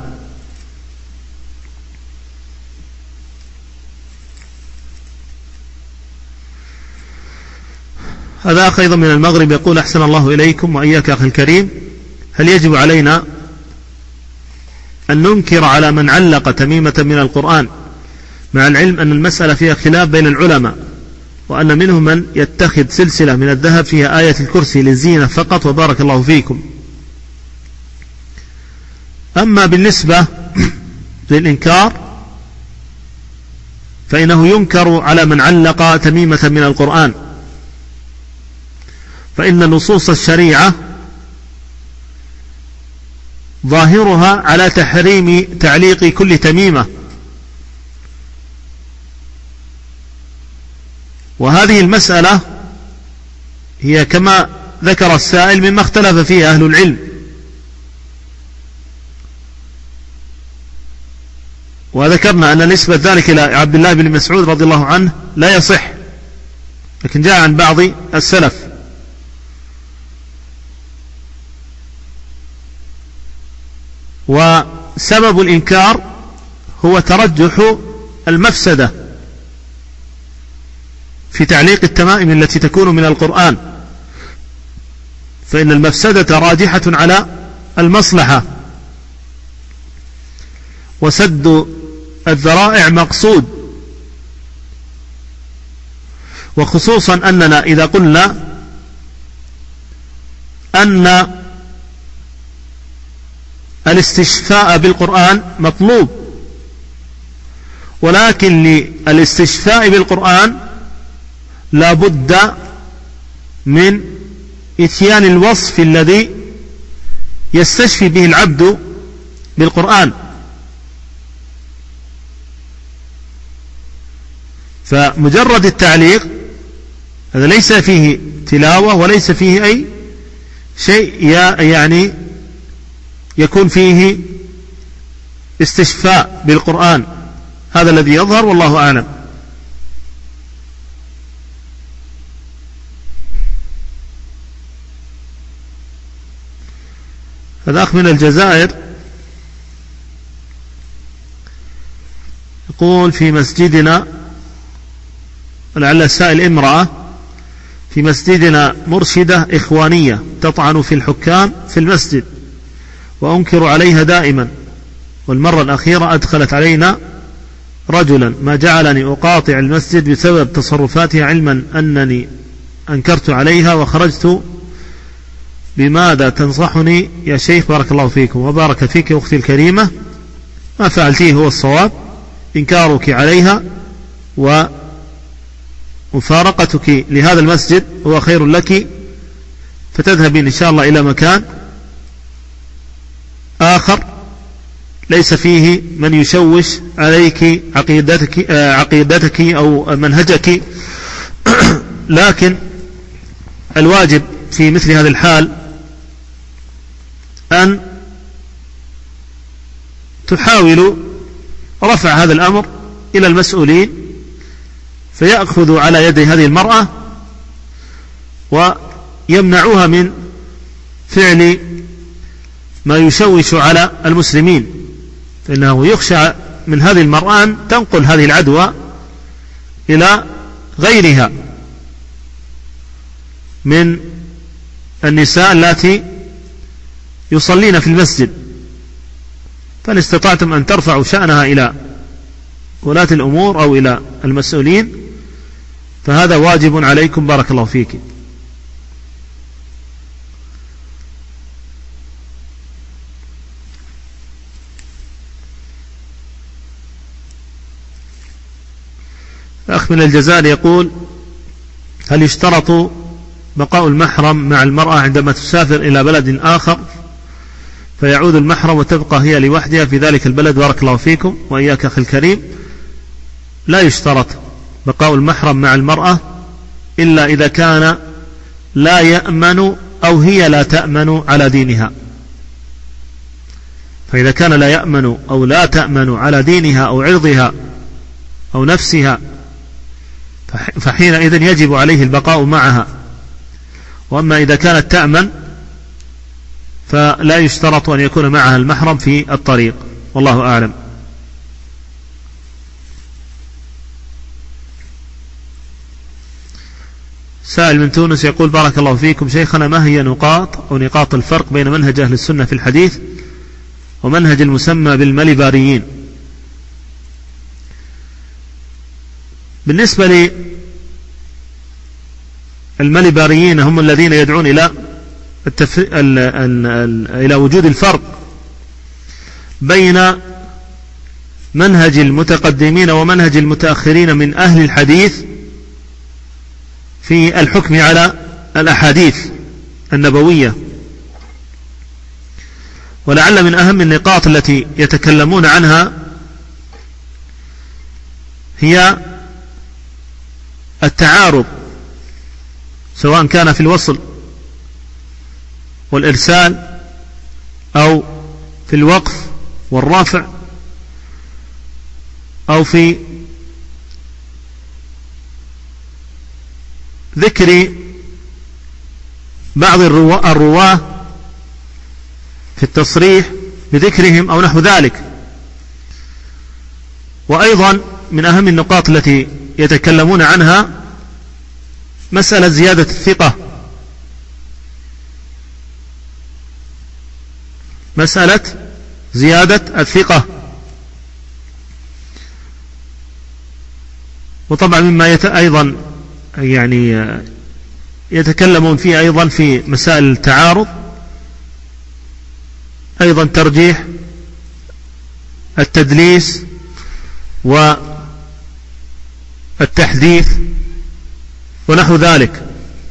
هذا أخ أيضا من المغرب يقول: أحسن الله إليكم وإياك أخي الكريم، هل يجب علينا أن ننكر على من علق تميمة من القرآن مع العلم أن المسألة فيها خلاف بين العلماء، وأن منهم من يتخذ سلسلة من الذهب فيها آية الكرسي للزينة فقط، وبارك الله فيكم؟ أما بالنسبة للإنكار فإنه ينكر على من علق تميمة من القرآن، فإن نصوص الشريعة ظاهرها على تحريم تعليق كل تميمة، وهذه المسألة هي كما ذكر السائل مما اختلف فيه أهل العلم، وذكرنا أن نسبة ذلك إلى عبد الله بن مسعود رضي الله عنه لا يصح، لكن جاء عن بعض السلف. وسبب الإنكار هو ترجح المفسدة في تعليق التمائم التي تكون من القرآن، فإن المفسدة راجحة على المصلحة، وسد الذرائع مقصود، وخصوصا أننا إذا قلنا أن الاستشفاء بالقرآن مطلوب، ولكن للاستشفاء بالقرآن لا بد من إتيان الوصف الذي يستشفي به العبد بالقرآن. فمجرد التعليق هذا ليس فيه تلاوة وليس فيه أي شيء يعني يكون فيه استشفاء بالقرآن، هذا الذي يظهر والله أعلم. هذا أخ من الجزائر يقول: في مسجدنا، لعل السائل امرأة، في مسجدنا مرشدة إخوانية تطعن في الحكام في المسجد وأنكر عليها دائما، والمرة الأخيرة أدخلت علينا رجلا ما جعلني أقاطع المسجد بسبب تصرفاتها، علما أنني أنكرت عليها وخرجت. بماذا تنصحني يا شيخ؟ بارك الله فيكم وبارك فيك أختي الكريمة. ما فعلتيه هو الصواب، إنكارك عليها ومفارقتك لهذا المسجد هو خير لك، فتذهبين إن شاء الله إلى مكان آخر ليس فيه من يشوش عليك عقيدتك أو منهجك. لكن الواجب في مثل هذه الحال أن تحاولوا رفع هذا الأمر إلى المسؤولين، فيأخذوا على يد هذه المرأة ويمنعوها من فعل ما يشوش على المسلمين، فإنه يخشى من هذه المرأة أن تنقل هذه العدوى إلى غيرها من النساء التي يصلين في المسجد. فإن استطعتم أن ترفعوا شأنها إلى ولاة الأمور أو إلى المسؤولين فهذا واجب عليكم، بارك الله فيك. الأخ من الجزائر يقول: هل يشترط بقاء المحرم مع المرأة عندما تسافر إلى بلد آخر فيعود المحرم وتبقى هي لوحدها في ذلك البلد؟ بارك الله فيكم وإياك أخي الكريم. لا يشترط بقاء المحرم مع المرأة إلا إذا كان لا يأمن أو هي لا تأمن على دينها، فإذا كان لا يأمن أو لا تأمن على دينها أو عرضها أو نفسها فحينئذ يجب عليه البقاء معها. وأما إذا كانت تأمن فلا يشترط أن يكون معها المحرم في الطريق، والله أعلم. سائل من تونس يقول: بارك الله فيكم شيخنا، ما هي نقاط الفرق بين منهج أهل السنة في الحديث ومنهج المسمى بالمليباريين؟ بالنسبة للمليباريين هم الذين يدعون إلى وجود الفرق بين منهج المتقدمين ومنهج المتأخرين من أهل الحديث في الحكم على الأحاديث النبوية. ولعل من أهم النقاط التي يتكلمون عنها هي التعارض، سواء كان في الوصل والإرسال أو في الوقف والرفع أو في ذكر بعض الرواة في التصريح بذكرهم أو نحو ذلك. وأيضا من أهم النقاط التي يتكلمون عنها مسألة زيادة الثقة، مسألة زيادة الثقة. وطبعا مما أيضا يعني يتكلمون فيه أيضا في مسائل التعارض، أيضا ترجيح التدليس والتحديث ونحو ذلك.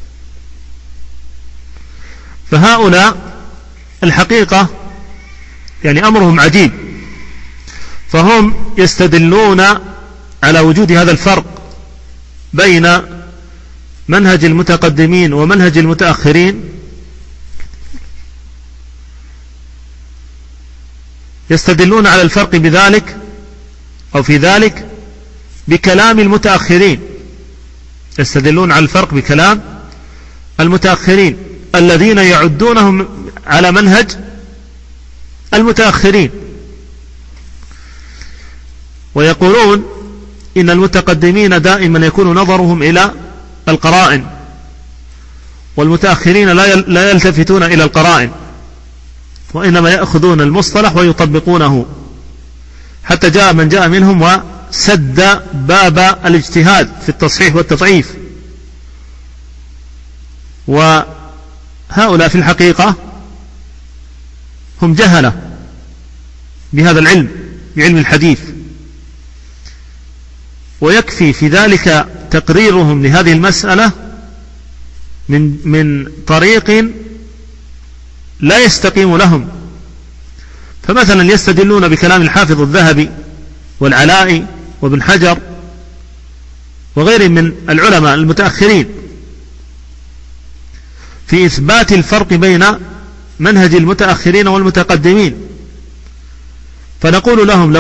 فهؤلاء الحقيقة يعني أمرهم عجيب، فهم يستدلون على وجود هذا الفرق بين منهج المتقدمين ومنهج المتأخرين، يستدلون على الفرق بذلك أو في ذلك بكلام المتأخرين، يستدلون على الفرق بكلام المتأخرين الذين يعدونهم على منهج المتأخرين، ويقولون إن المتقدمين دائما يكون نظرهم إلى القرائن، والمتأخرين لا يلتفتون إلى القرائن، وإنما يأخذون المصطلح ويطبقونه، حتى جاء من جاء منهم وسد باب الاجتهاد في التصحيح والتضعيف. وهؤلاء في الحقيقة هم جهلة بهذا العلم، بعلم الحديث، ويكفي في ذلك تقريرهم لهذه المسألة من طريق لا يستقيم لهم. فمثلا يستدلون بكلام الحافظ الذهبي والعلائي وابن حجر وغيرهم من العلماء المتأخرين في إثبات الفرق بين منهج المتأخرين والمتقدمين، فنقول لهم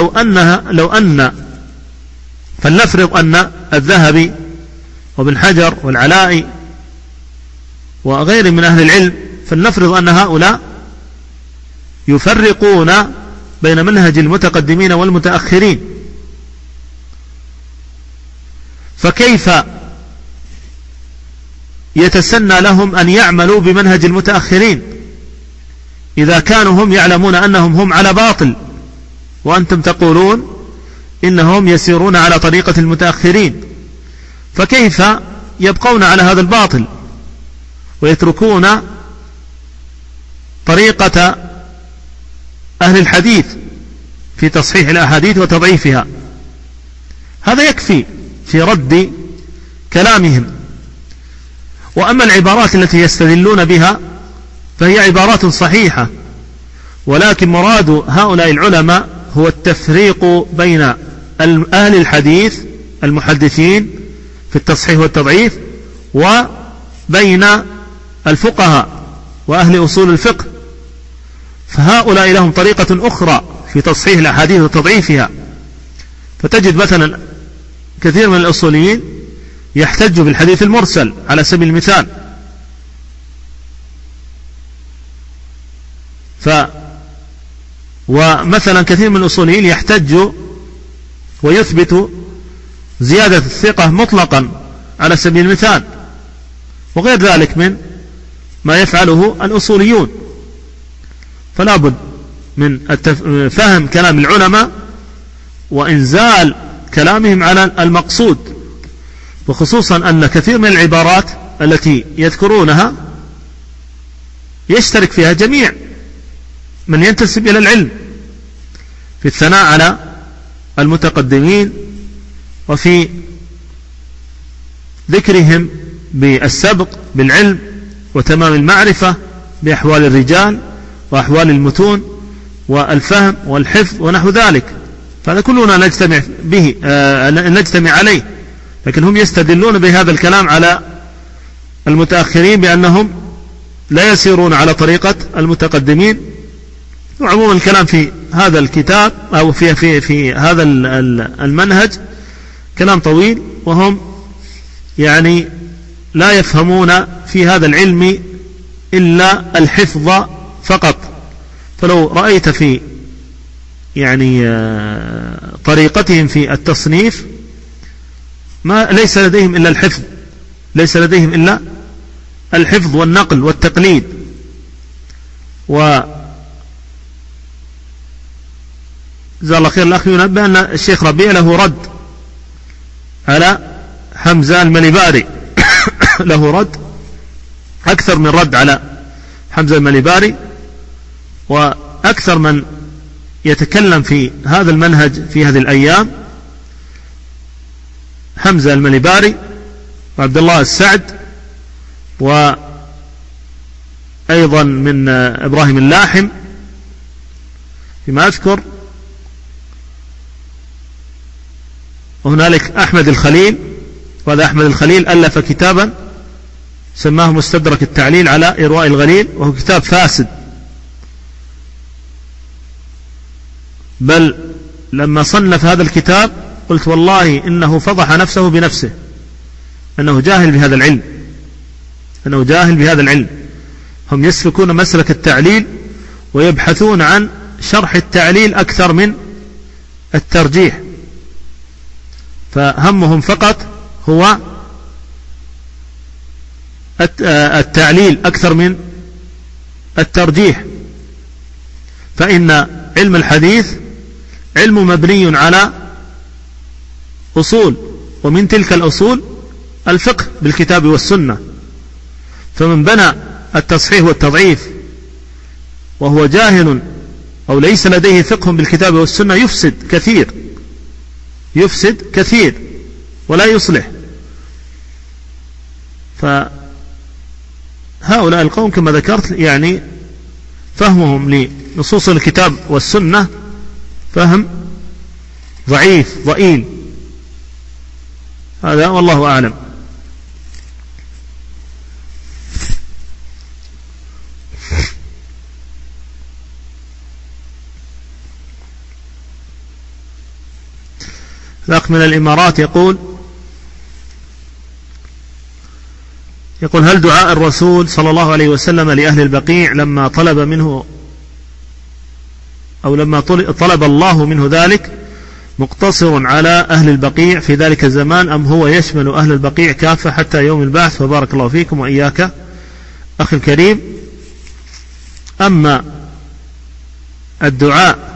فلنفرض أن الذهبي وابن حجر والعلائي وغيرهم من أهل العلم، فلنفرض أن هؤلاء يفرقون بين منهج المتقدمين والمتأخرين، فكيف يتسنى لهم أن يعملوا بمنهج المتأخرين إذا كانوا هم يعلمون أنهم هم على باطل، وأنتم تقولون إنهم يسيرون على طريقة المتأخرين؟ فكيف يبقون على هذا الباطل ويتركون طريقة أهل الحديث في تصحيح الأحاديث وتضعيفها؟ هذا يكفي في رد كلامهم. وأما العبارات التي يستدلون بها فهي عبارات صحيحة، ولكن مراد هؤلاء العلماء هو التفريق بين أهل الحديث المحدثين في التصحيح والتضعيف وبين الفقهاء وأهل أصول الفقه، فهؤلاء لهم طريقة أخرى في تصحيح الأحاديث وتضعيفها. فتجد مثلا كثير من الأصوليين يحتج بالحديث المرسل على سبيل المثال. ومثلا كثير من الأصوليين يحتج ويثبت زيادة الثقة مطلقا على سبيل المثال، وغير ذلك من ما يفعله الأصوليون. فلا بد من فهم كلام العلماء وإنزال كلامهم على المقصود، وخصوصا أن كثير من العبارات التي يذكرونها يشترك فيها جميع من ينتسب إلى العلم في الثناء على المتقدمين، وفي ذكرهم بالسبق بالعلم وتمام المعرفة بأحوال الرجال وأحوال المتون والفهم والحفظ ونحو ذلك. فهذا كلنا نجتمع عليه، لكن هم يستدلون بهذا الكلام على المتأخرين بأنهم لا يسيرون على طريقة المتقدمين. وعموما الكلام في هذا الكتاب أو في هذا المنهج كلام طويل، وهم يعني لا يفهمون في هذا العلم إلا الحفظ فقط. فلو رأيت في يعني طريقتهم في التصنيف ليس لديهم إلا الحفظ، ليس لديهم إلا الحفظ والنقل والتقليد. جزاه الله خير الأخ ينبه أن الشيخ ربيع له رد على حمزة المليباري له رد أكثر من رد على حمزة المليباري، وأكثر من يتكلم في هذا المنهج في هذه الأيام حمزة المليباري وعبد الله السعد، وأيضا من إبراهيم اللاحم فيما أذكر، وهنالك أحمد الخليل. وهذا أحمد الخليل ألف كتابا سماه مستدرك التعليل على إرواء الغليل، وهو كتاب فاسد، بل لما صنف هذا الكتاب قلت والله إنه فضح نفسه بنفسه، أنه جاهل بهذا العلم، أنه جاهل بهذا العلم. هم يسلكون مسلك التعليل ويبحثون عن شرح التعليل أكثر من الترجيح، فهمهم فقط هو التعليل أكثر من الترجيح. فإن علم الحديث علم مبني على أصول، ومن تلك الأصول الفقه بالكتاب والسنة. فمن بنى التصحيح والتضعيف وهو جاهل أو ليس لديه فقه بالكتاب والسنة يفسد كثير ولا يصلح. فهؤلاء القوم كما ذكرت يعني فهمهم لنصوص الكتاب والسنة فهم ضعيف ضئيل. هذا والله أعلم. الأخ من الإمارات يقول هل دعاء الرسول صلى الله عليه وسلم لأهل البقيع لما طلب منه أو لما طلب الله منه ذلك مقتصر على أهل البقيع في ذلك الزمان، أم هو يشمل أهل البقيع كافة حتى يوم البعث؟ وبارك الله فيكم وإياك أخي الكريم. أما الدعاء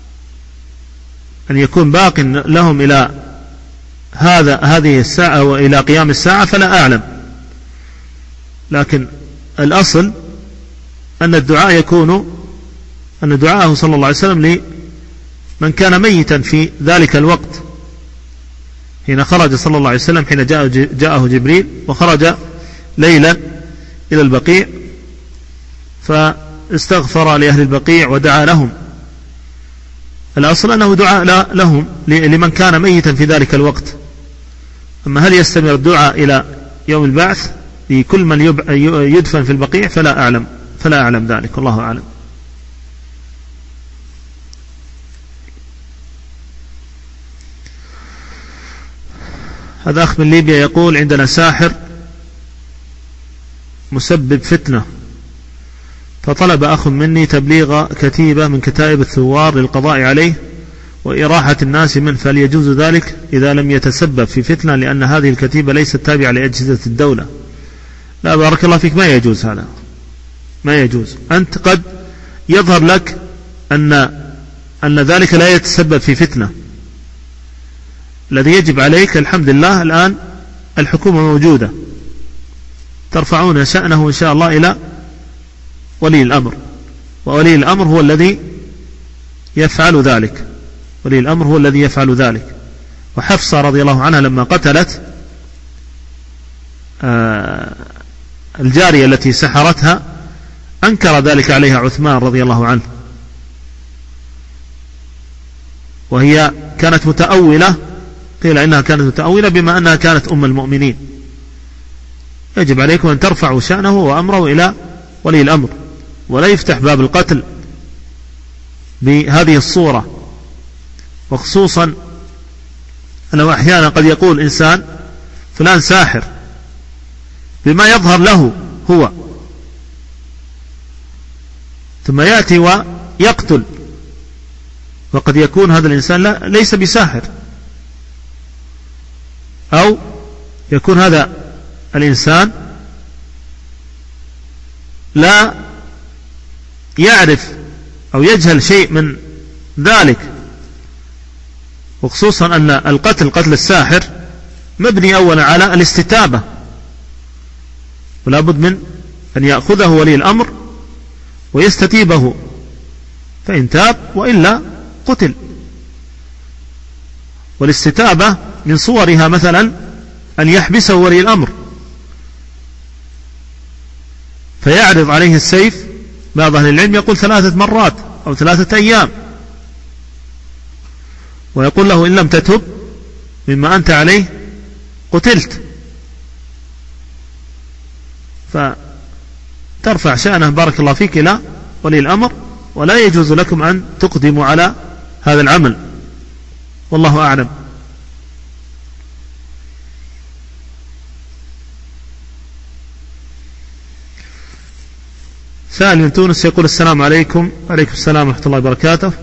أن يكون باق لهم إلى هذه الساعة وإلى قيام الساعة فلا أعلم، لكن الأصل أن الدعاء يكون أن دعاءه صلى الله عليه وسلم لمن كان ميتا في ذلك الوقت حين خرج صلى الله عليه وسلم، حين جاءه جبريل وخرج ليلا إلى البقيع فاستغفر لأهل البقيع ودعا لهم. الأصل أنه دعاء لهم لمن كان ميتا في ذلك الوقت. أما هل يستمر الدعاء إلى يوم البعث لكل من يدفن في البقيع فلا أعلم ذلك، والله أعلم. هذا أخ من ليبيا يقول: عندنا ساحر مسبب فتنة، فطلب أخ مني تبليغ كتيبة من كتائب الثوار للقضاء عليه وإراحة الناس منه، فهل يجوز ذلك إذا لم يتسبب في فتنة، لأن هذه الكتيبة ليست تابعة لأجهزة الدولة؟ لا، بارك الله فيك، ما يجوز هذا، ما يجوز. أنت قد يظهر لك أن ذلك لا يتسبب في فتنة. الذي يجب عليك الحمد لله الآن الحكومة موجودة، ترفعون شأنه إن شاء الله إلى ولي الأمر، وولي الأمر هو الذي يفعل ذلك، ولي الأمر هو الذي يفعل ذلك. وحفصة رضي الله عنها لما قتلت الجارية التي سحرتها أنكر ذلك عليها عثمان رضي الله عنه، وهي كانت متأولة، قيل إنها كانت متأولة بما أنها كانت أم المؤمنين. يجب عليكم أن ترفعوا شأنه وأمره إلى ولي الأمر، ولا يفتح باب القتل بهذه الصورة. وخصوصا أنه أحيانا قد يقول إنسان فلان ساحر بما يظهر له هو، ثم يأتي ويقتل، وقد يكون هذا الإنسان ليس بساحر، أو يكون هذا الإنسان لا يعرف أو يجهل شيء من ذلك. وخصوصا أن قتل الساحر مبني أولا على الاستتابة، ولا بد من أن يأخذه ولي الأمر ويستتيبه، فإن تاب وإلا قتل. والاستتابة من صورها مثلا أن يحبسه ولي الأمر فيعرض عليه السيف. بعض أهل العلم يقول 3 مرات أو 3 أيام، ويقول له إن لم تتب مما أنت عليه قتلت. فترفع شأنه بارك الله فيك إلى ولي الأمر، ولا يجوز لكم أن تقدموا على هذا العمل، والله أعلم. سائل من تونس يقول: السلام عليكم. وعليكم السلام ورحمة الله وبركاته.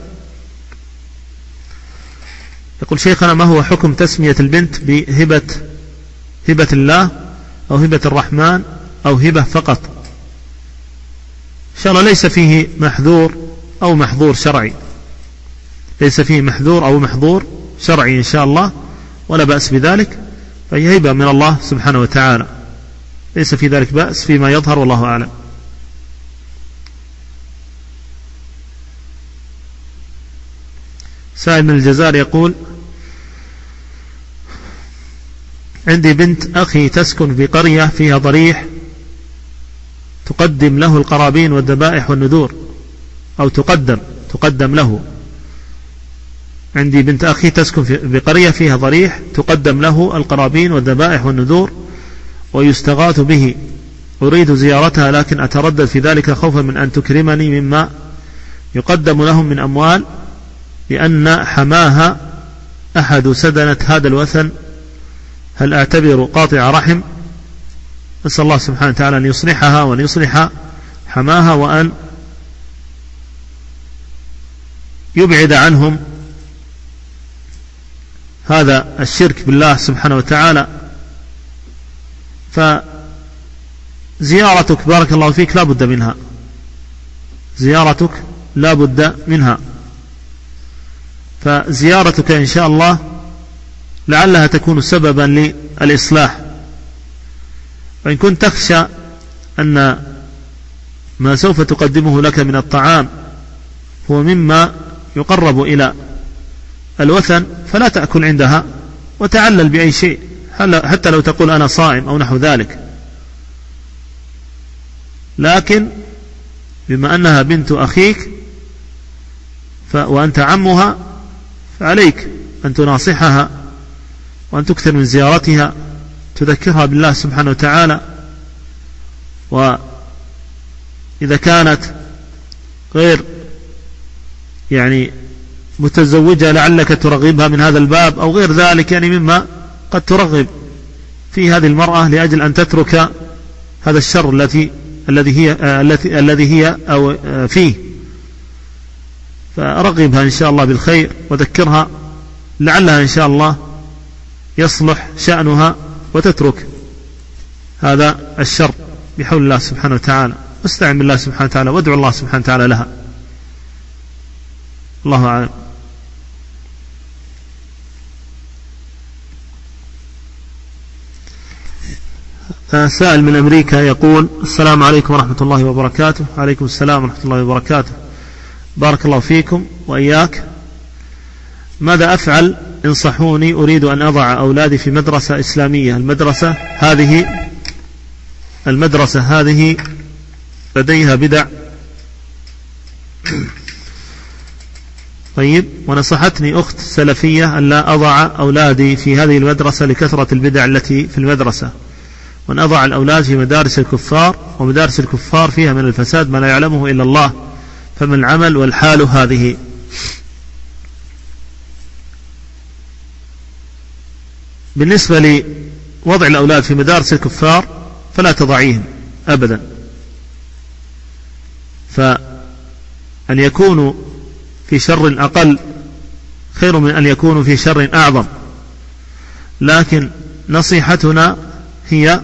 يقول: شيخنا، ما هو حكم تسمية البنت بهبة الله أو هبة الرحمن أو هبة فقط؟ إن شاء الله ليس فيه محذور أو محظور شرعي، ليس فيه محذور أو محظور شرعي إن شاء الله، ولا بأس بذلك، فهي هبة من الله سبحانه وتعالى، ليس في ذلك بأس فيما يظهر، والله أعلم. سائل من الجزائر يقول: عندي بنت أخي تسكن في قرية فيها ضريح تقدم له القرابين والذبائح والنذور، أو تقدم له. عندي بنت أخي تسكن في قرية فيها ضريح تقدم له القرابين والذبائح والنذور ويستغاث به، أريد زيارتها لكن أتردد في ذلك خوفا من أن تكرمني مما يقدم لهم من أموال، لأن حماها أحد سدنة هذا الوثن. هل أعتبر قاطع رحم؟ نسأل الله سبحانه وتعالى أن يصلحها وأن يصلح حماها، وأن يبعد عنهم هذا الشرك بالله سبحانه وتعالى. فزيارتك بارك الله فيك لا بد منها، زيارتك لا بد منها، فزيارتك إن شاء الله لعلها تكون سببا للإصلاح. وإن كنت تخشى أن ما سوف تقدمه لك من الطعام هو مما يقرب إلى الوثن، فلا تأكل عندها وتعلل بأي شيء، حتى لو تقول أنا صائم أو نحو ذلك. لكن بما أنها بنت أخيك وأنت عمها، فعليك أن تناصحها وأن تكثر من زيارتها، تذكرها بالله سبحانه وتعالى. وإذا كانت غير متزوجة لعلك ترغبها من هذا الباب أو غير ذلك، مما قد ترغب في هذه المرأة لأجل أن تترك هذا الشر الذي هي أو فيه، فرغبها إن شاء الله بالخير وذكرها لعلها إن شاء الله يصلح شأنها وتترك هذا الشر بحول الله سبحانه وتعالى. واستعن بالله سبحانه وتعالى وادعو الله سبحانه وتعالى لها. الله أعلم. سائل من أمريكا يقول: السلام عليكم ورحمة الله وبركاته. عليكم السلام ورحمة الله وبركاته. بارك الله فيكم وإياك. ماذا أفعل؟ انصحوني، أريد أن أضع أولادي في مدرسة إسلامية. المدرسة هذه لديها بدع. طيب، ونصحتني أخت سلفية أن لا أضع أولادي في هذه المدرسة لكثرة البدع التي في المدرسة، وأن أضع الأولاد في مدارس الكفار، ومدارس الكفار فيها من الفساد ما لا يعلمه إلا الله، فما العمل والحال هذه؟ بالنسبة لوضع الأولاد في مدارس الكفار فلا تضعيهم أبدا، فأن يكونوا في شر أقل خير من أن يكونوا في شر أعظم. لكن نصيحتنا هي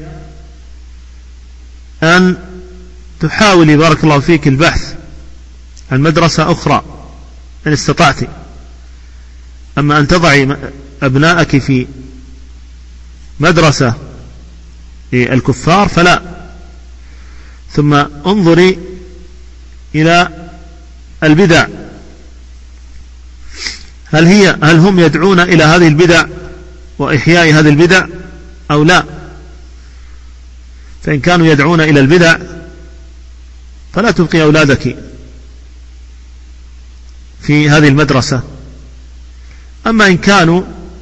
أن تحاولي بارك الله فيك البحث عن مدرسة أخرى إن استطعت. أما أن تضعي أبنائك في مدرسة الكفار فلا. ثم انظري إلى البدع، هل هم يدعون إلى هذه البدع وإحياء هذه البدع أو لا؟ فإن كانوا يدعون إلى البدع فلا تبقي أولادك في هذه المدرسة. أما إن كانوا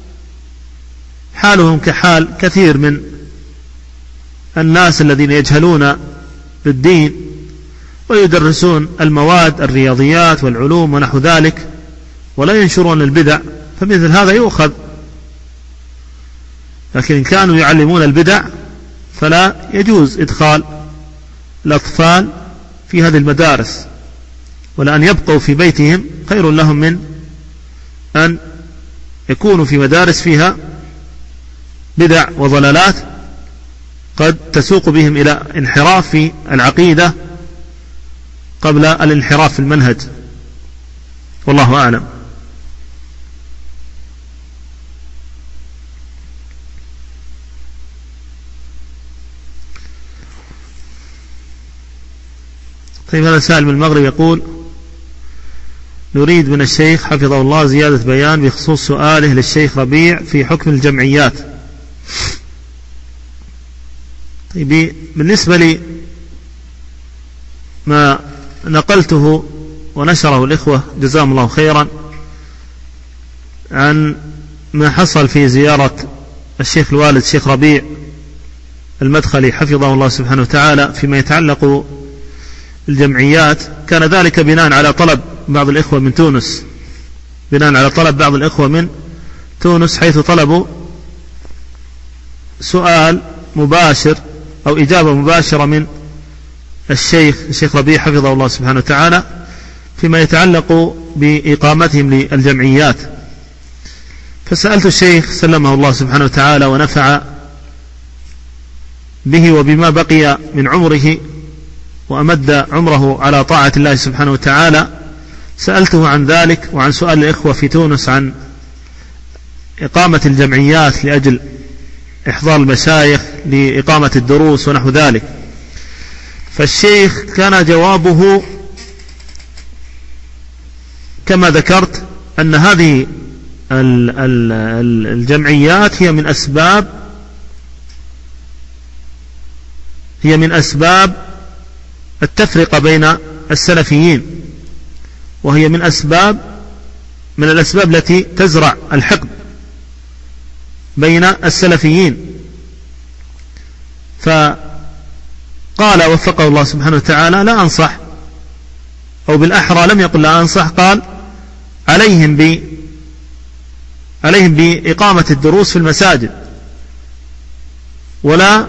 حالهم كحال كثير من الناس الذين يجهلون بالدين ويدرسون المواد الرياضيات والعلوم ونحو ذلك ولا ينشرون البدع، فمثل هذا يؤخذ. لكن إن كانوا يعلمون البدع فلا يجوز إدخال الأطفال في هذه المدارس، ولأن يبقوا في بيتهم خير لهم من أن يكونوا في مدارس فيها بدع وضلالات قد تسوق بهم إلى انحراف في العقيدة قبل الانحراف في المنهج. والله أعلم. طيب، هذا سائل من المغرب يقول: نريد من الشيخ حفظه الله زيادة بيان بخصوص سؤاله للشيخ ربيع في حكم الجمعيات. طيب، بالنسبة لي ما نقلته ونشره الإخوة جزاهم الله خيرا عن ما حصل في زيارة الشيخ الوالد الشيخ ربيع المدخلي حفظه الله سبحانه وتعالى فيما يتعلق الجمعيات، كان ذلك بناء على طلب بعض الإخوة من تونس، حيث طلبوا سؤال مباشر أو إجابة مباشرة من الشيخ ربيع حفظه الله سبحانه وتعالى فيما يتعلق بإقامتهم للجمعيات. فسألت الشيخ سلمه الله سبحانه وتعالى ونفع به وبما بقي من عمره وأمد عمره على طاعة الله سبحانه وتعالى، سألته عن ذلك وعن سؤال الإخوة في تونس عن إقامة الجمعيات لأجل إحضار المشايخ لإقامة الدروس ونحو ذلك. فالشيخ كان جوابه كما ذكرت أن هذه الجمعيات هي من أسباب التفرقة بين السلفيين، وهي من الأسباب التي تزرع الحقد بين السلفيين. فقال وفقه الله سبحانه وتعالى: لا أنصح، أو بالأحرى لم يقل لا أنصح، قال عليهم بإقامة الدروس في المساجد، ولا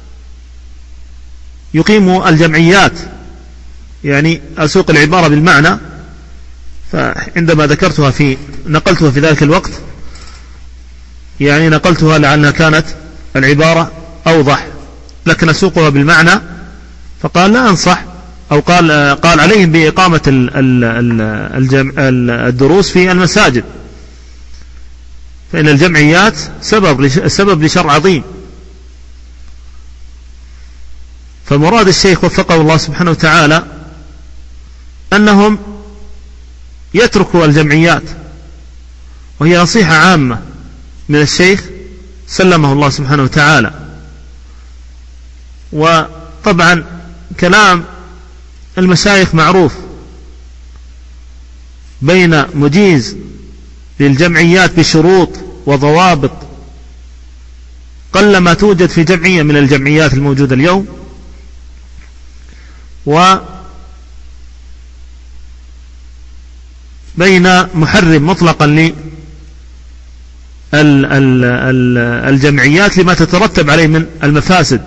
يقيم الجمعيات، يعني أسوق العبارة بالمعنى. فعندما نقلتها في ذلك الوقت، يعني نقلتها لأنها كانت العبارة أوضح، لكن أسوقها بالمعنى. فقال لا أنصح، أو قال عليهم بإقامة الدروس في المساجد، فإن الجمعيات سبب لشر عظيم. فمراد الشيخ وفقه الله سبحانه وتعالى أنهم يتركوا الجمعيات، وهي نصيحة عامة من الشيخ سلمه الله سبحانه وتعالى. وطبعا كلام المشايخ معروف، بين مجيز للجمعيات بشروط وضوابط قلما توجد في جمعية من الجمعيات الموجودة اليوم، وبين محرم مطلقا للجمعيات لما تترتب عليه من المفاسد.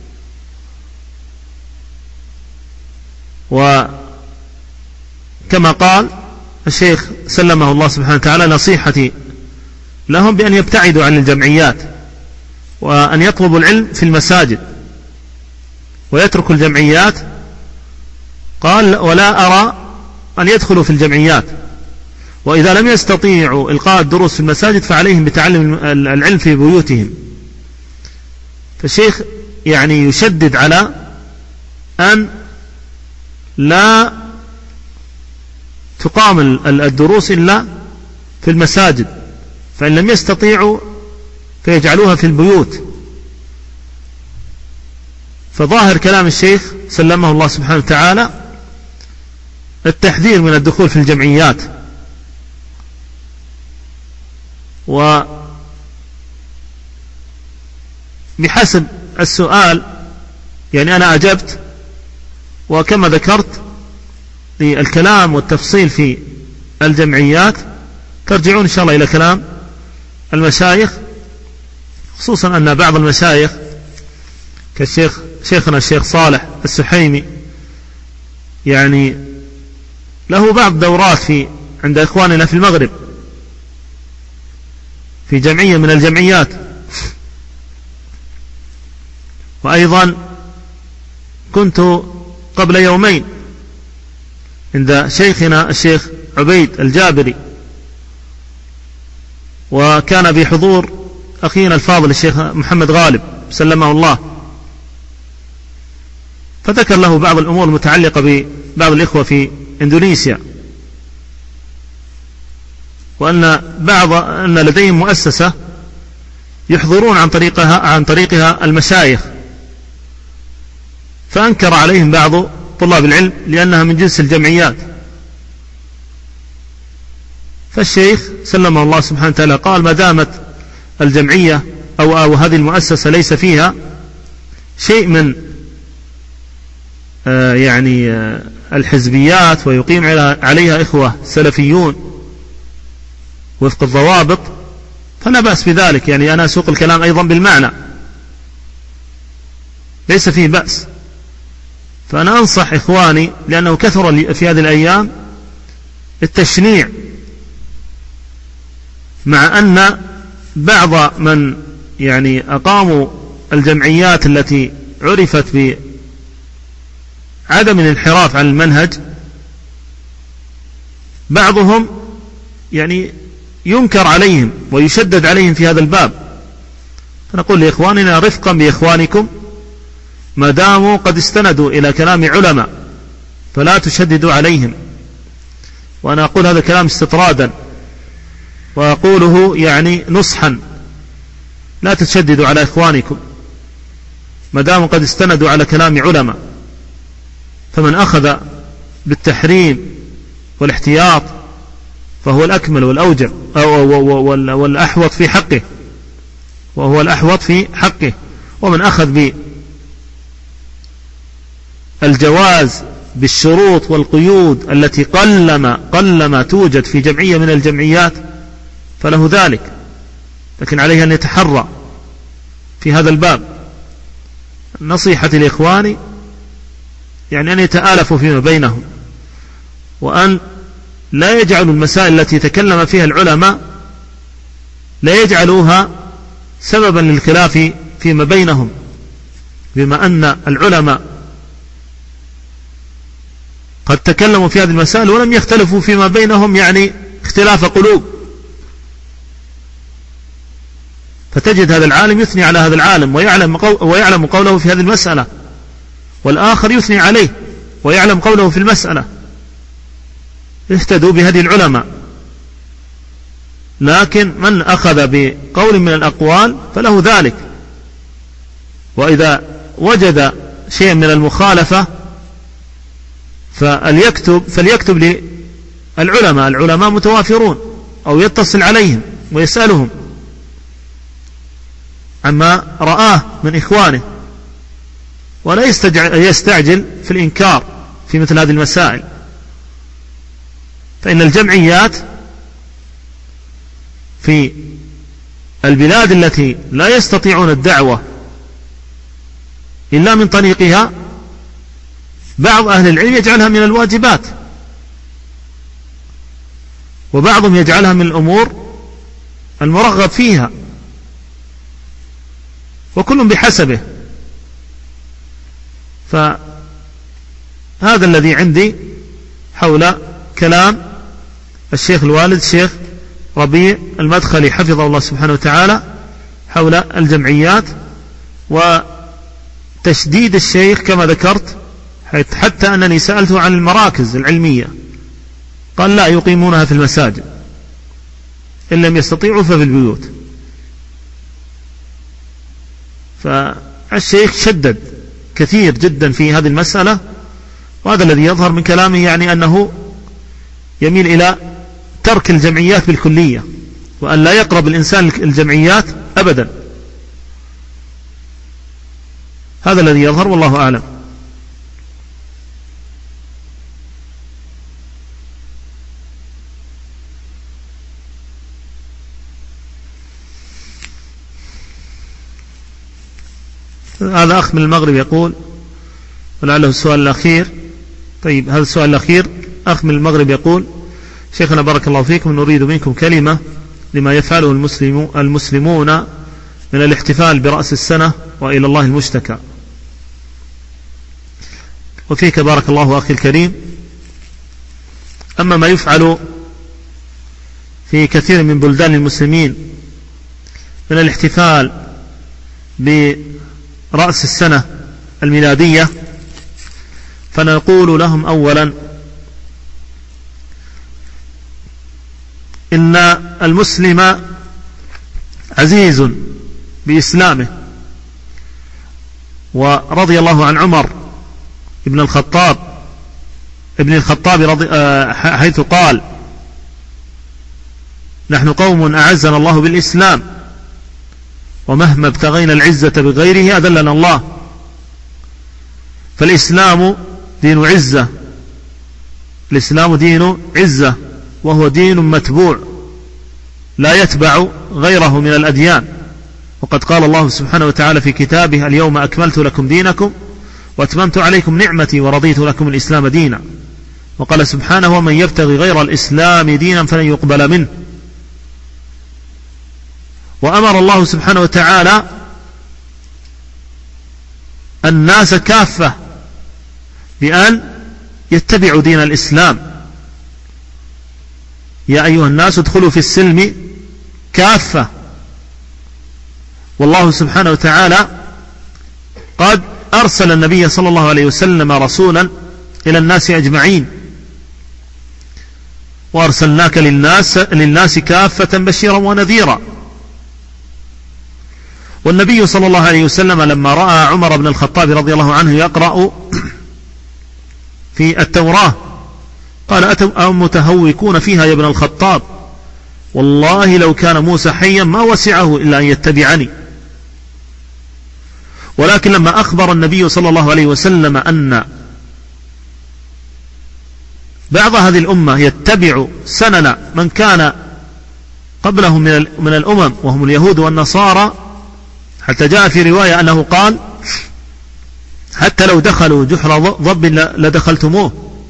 وكما قال الشيخ سلمه الله سبحانه وتعالى: نصيحتي لهم بأن يبتعدوا عن الجمعيات، وأن يطلبوا العلم في المساجد ويتركوا الجمعيات. قال: ولا أرى أن يدخلوا في الجمعيات، وإذا لم يستطيعوا إلقاء الدروس في المساجد فعليهم بتعلم العلم في بيوتهم. فالشيخ يعني يشدد على أن لا تقام الدروس إلا في المساجد، فإن لم يستطيعوا فيجعلوها في البيوت. فظاهر كلام الشيخ سلمه الله سبحانه وتعالى التحذير من الدخول في الجمعيات. وبحسب السؤال يعني أنا أجبت، وكما ذكرت للكلام والتفصيل في الجمعيات ترجعون إن شاء الله إلى كلام المشايخ، خصوصا أن بعض المشايخ شيخنا الشيخ صالح السحيمي يعني له بعض دورات عند إخواننا في المغرب في جمعية من الجمعيات. وأيضا كنت قبل يومين عند شيخنا الشيخ عبيد الجابري، وكان بحضور أخينا الفاضل الشيخ محمد غالب سلمه الله، فذكر له بعض الأمور المتعلقة ببعض الإخوة في إندونيسيا، وأن لديهم مؤسسة يحضرون عن طريقها المشايخ، فأنكر عليهم بعض طلاب العلم لأنها من جنس الجمعيات. فالشيخ سلمه الله سبحانه وتعالى قال: ما دامت الجمعية أو هذه المؤسسة ليس فيها شيء من يعني الحزبيات ويقيم عليها إخوة سلفيون وفق الضوابط، فلا بأس بذلك. يعني أنا أسوق الكلام أيضا بالمعنى، ليس فيه بأس. فأنا أنصح إخواني، لأنه كثر في هذه الأيام التشنيع، مع أن بعض من يعني أقاموا الجمعيات التي عرفت بعدم الانحراف عن المنهج، بعضهم يعني ينكر عليهم ويشدد عليهم في هذا الباب. فنقول لإخواننا: رفقا بإخوانكم، ما داموا قد استندوا إلى كلام علماء فلا تشددوا عليهم. وأنا أقول هذا الكلام استطرادا، وأقوله يعني نصحا: لا تشددوا على إخوانكم ما داموا قد استندوا على كلام علماء. فمن أخذ بالتحريم والاحتياط فهو الأكمل والأوجب والأحوط في حقه، وهو الأحوط في حقه. ومن أخذ بالجواز بالشروط والقيود التي قلما توجد في جمعية من الجمعيات فله ذلك، لكن عليه أن يتحرى في هذا الباب نصيحة الإخوان يعني أن يتآلفوا فيما بينهم، وأن لا يجعلوا المسائل التي تكلم فيها العلماء لا يجعلوها سببا للخلاف فيما بينهم، بما أن العلماء قد تكلموا في هذه المسائل ولم يختلفوا فيما بينهم يعني اختلاف قلوب، فتجد هذا العالم يثني على هذا العالم ويعلم قوله في هذه المسألة، والآخر يثني عليه ويعلم قوله في المسألة. اهتدوا بهدي العلماء، لكن من أخذ بقول من الأقوال فله ذلك، وإذا وجد شيء من المخالفة فليكتب للعلماء، العلماء متوافرون، أو يتصل عليهم ويسألهم عما رآه من إخوانه، ولا يستعجل في الإنكار في مثل هذه المسائل. فإن الجمعيات في البلاد التي لا يستطيعون الدعوة إلا من طريقها بعض أهل العلم يجعلها من الواجبات، وبعضهم يجعلها من الأمور المرغب فيها، وكل بحسبه. فهذا الذي عندي حول كلام الشيخ الوالد الشيخ ربيع المدخلي حفظه الله سبحانه وتعالى حول الجمعيات، وتشديد الشيخ كما ذكرت، حتى أنني سألته عن المراكز العلمية قال لا، يقيمونها في المساجد، إن لم يستطيعوا ففي البيوت. فالشيخ شدد كثير جدا في هذه المسألة، وهذا الذي يظهر من كلامه يعني أنه يميل إلى ترك الجمعيات بالكلية، وأن لا يقرب الإنسان الجمعيات أبدا. هذا الذي يظهر والله أعلم. هذا أخ من المغرب يقول، ولعله السؤال الأخير. طيب، هذا السؤال الأخير، أخ من المغرب يقول: شيخنا بارك الله فيكم، نريد منكم كلمة لما يفعله المسلمون من الاحتفال برأس السنة وإلى الله المشتكى. وفيك بارك الله أخي الكريم. أما ما يفعل في كثير من بلدان المسلمين من الاحتفال برأس السنة الميلادية، فنقول لهم أولا إن المسلم عزيز بإسلامه، ورضي الله عن عمر ابن الخطاب حيث قال: نحن قوم أعزنا الله بالإسلام، ومهما ابتغينا العزة بغيره أذلنا الله. فالإسلام دين عزة، الإسلام دين عزة، وهو دين متبوع لا يتبع غيره من الأديان. وقد قال الله سبحانه وتعالى في كتابه: اليوم أكملت لكم دينكم وأتممت عليكم نعمتي ورضيت لكم الإسلام دينا. وقال سبحانه: ومن يبتغي غير الإسلام دينا فلن يقبل منه. وأمر الله سبحانه وتعالى الناس كافة بأن يتبعوا دين الإسلام: يا أيها الناس ادخلوا في السلم كافة. والله سبحانه وتعالى قد أرسل النبي صلى الله عليه وسلم رسولا إلى الناس أجمعين، وأرسلناك للناس كافة بشيرا ونذيرا. والنبي صلى الله عليه وسلم لما رأى عمر بن الخطاب رضي الله عنه يقرأ في التوراة قال: أمتهوكون فيها يا ابن الخطاب، والله لو كان موسى حيا ما وسعه إلا أن يتبعني. ولكن لما أخبر النبي صلى الله عليه وسلم أن بعض هذه الأمة يتبع سنن من كان قبلهم من الأمم وهم اليهود والنصارى، حتى جاء في رواية أنه قال: حتى لو دخلوا جحر ضب لدخلتموه.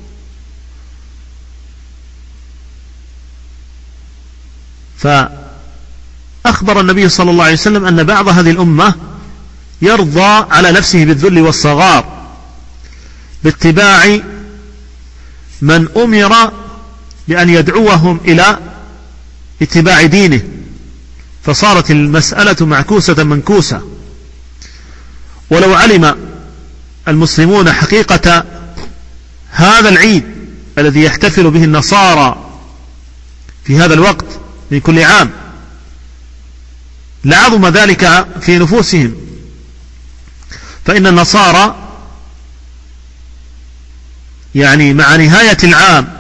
فأخبر النبي صلى الله عليه وسلم أن بعض هذه الأمة يرضى على نفسه بالذل والصغار باتباع من أمر بأن يدعوهم إلى اتباع دينه، فصارت المسألة معكوسة منكوسة. ولو علم المسلمون حقيقة هذا العيد الذي يحتفل به النصارى في هذا الوقت من كل عام لعظم ذلك في نفوسهم، فإن النصارى يعني مع نهاية العام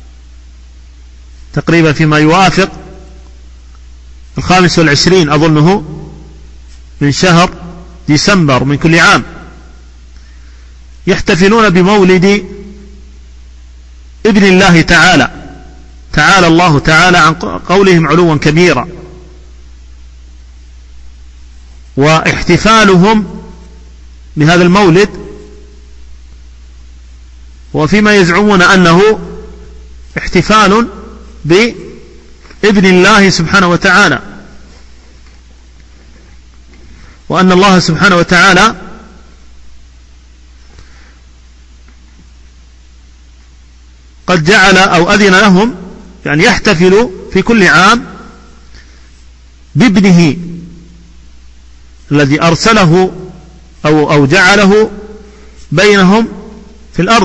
تقريبا فيما يوافق 25 أظنه من شهر ديسمبر من كل عام يحتفلون بمولد ابن الله تعالى الله تعالى عن قولهم علوا كبيرا. واحتفالهم بهذا المولد وفيما يزعمون أنه احتفال بابن الله سبحانه وتعالى، وأن الله سبحانه وتعالى قد جعل أو أذن لهم يعني يحتفلوا في كل عام بابنه الذي أرسله أو جعله بينهم في الأرض.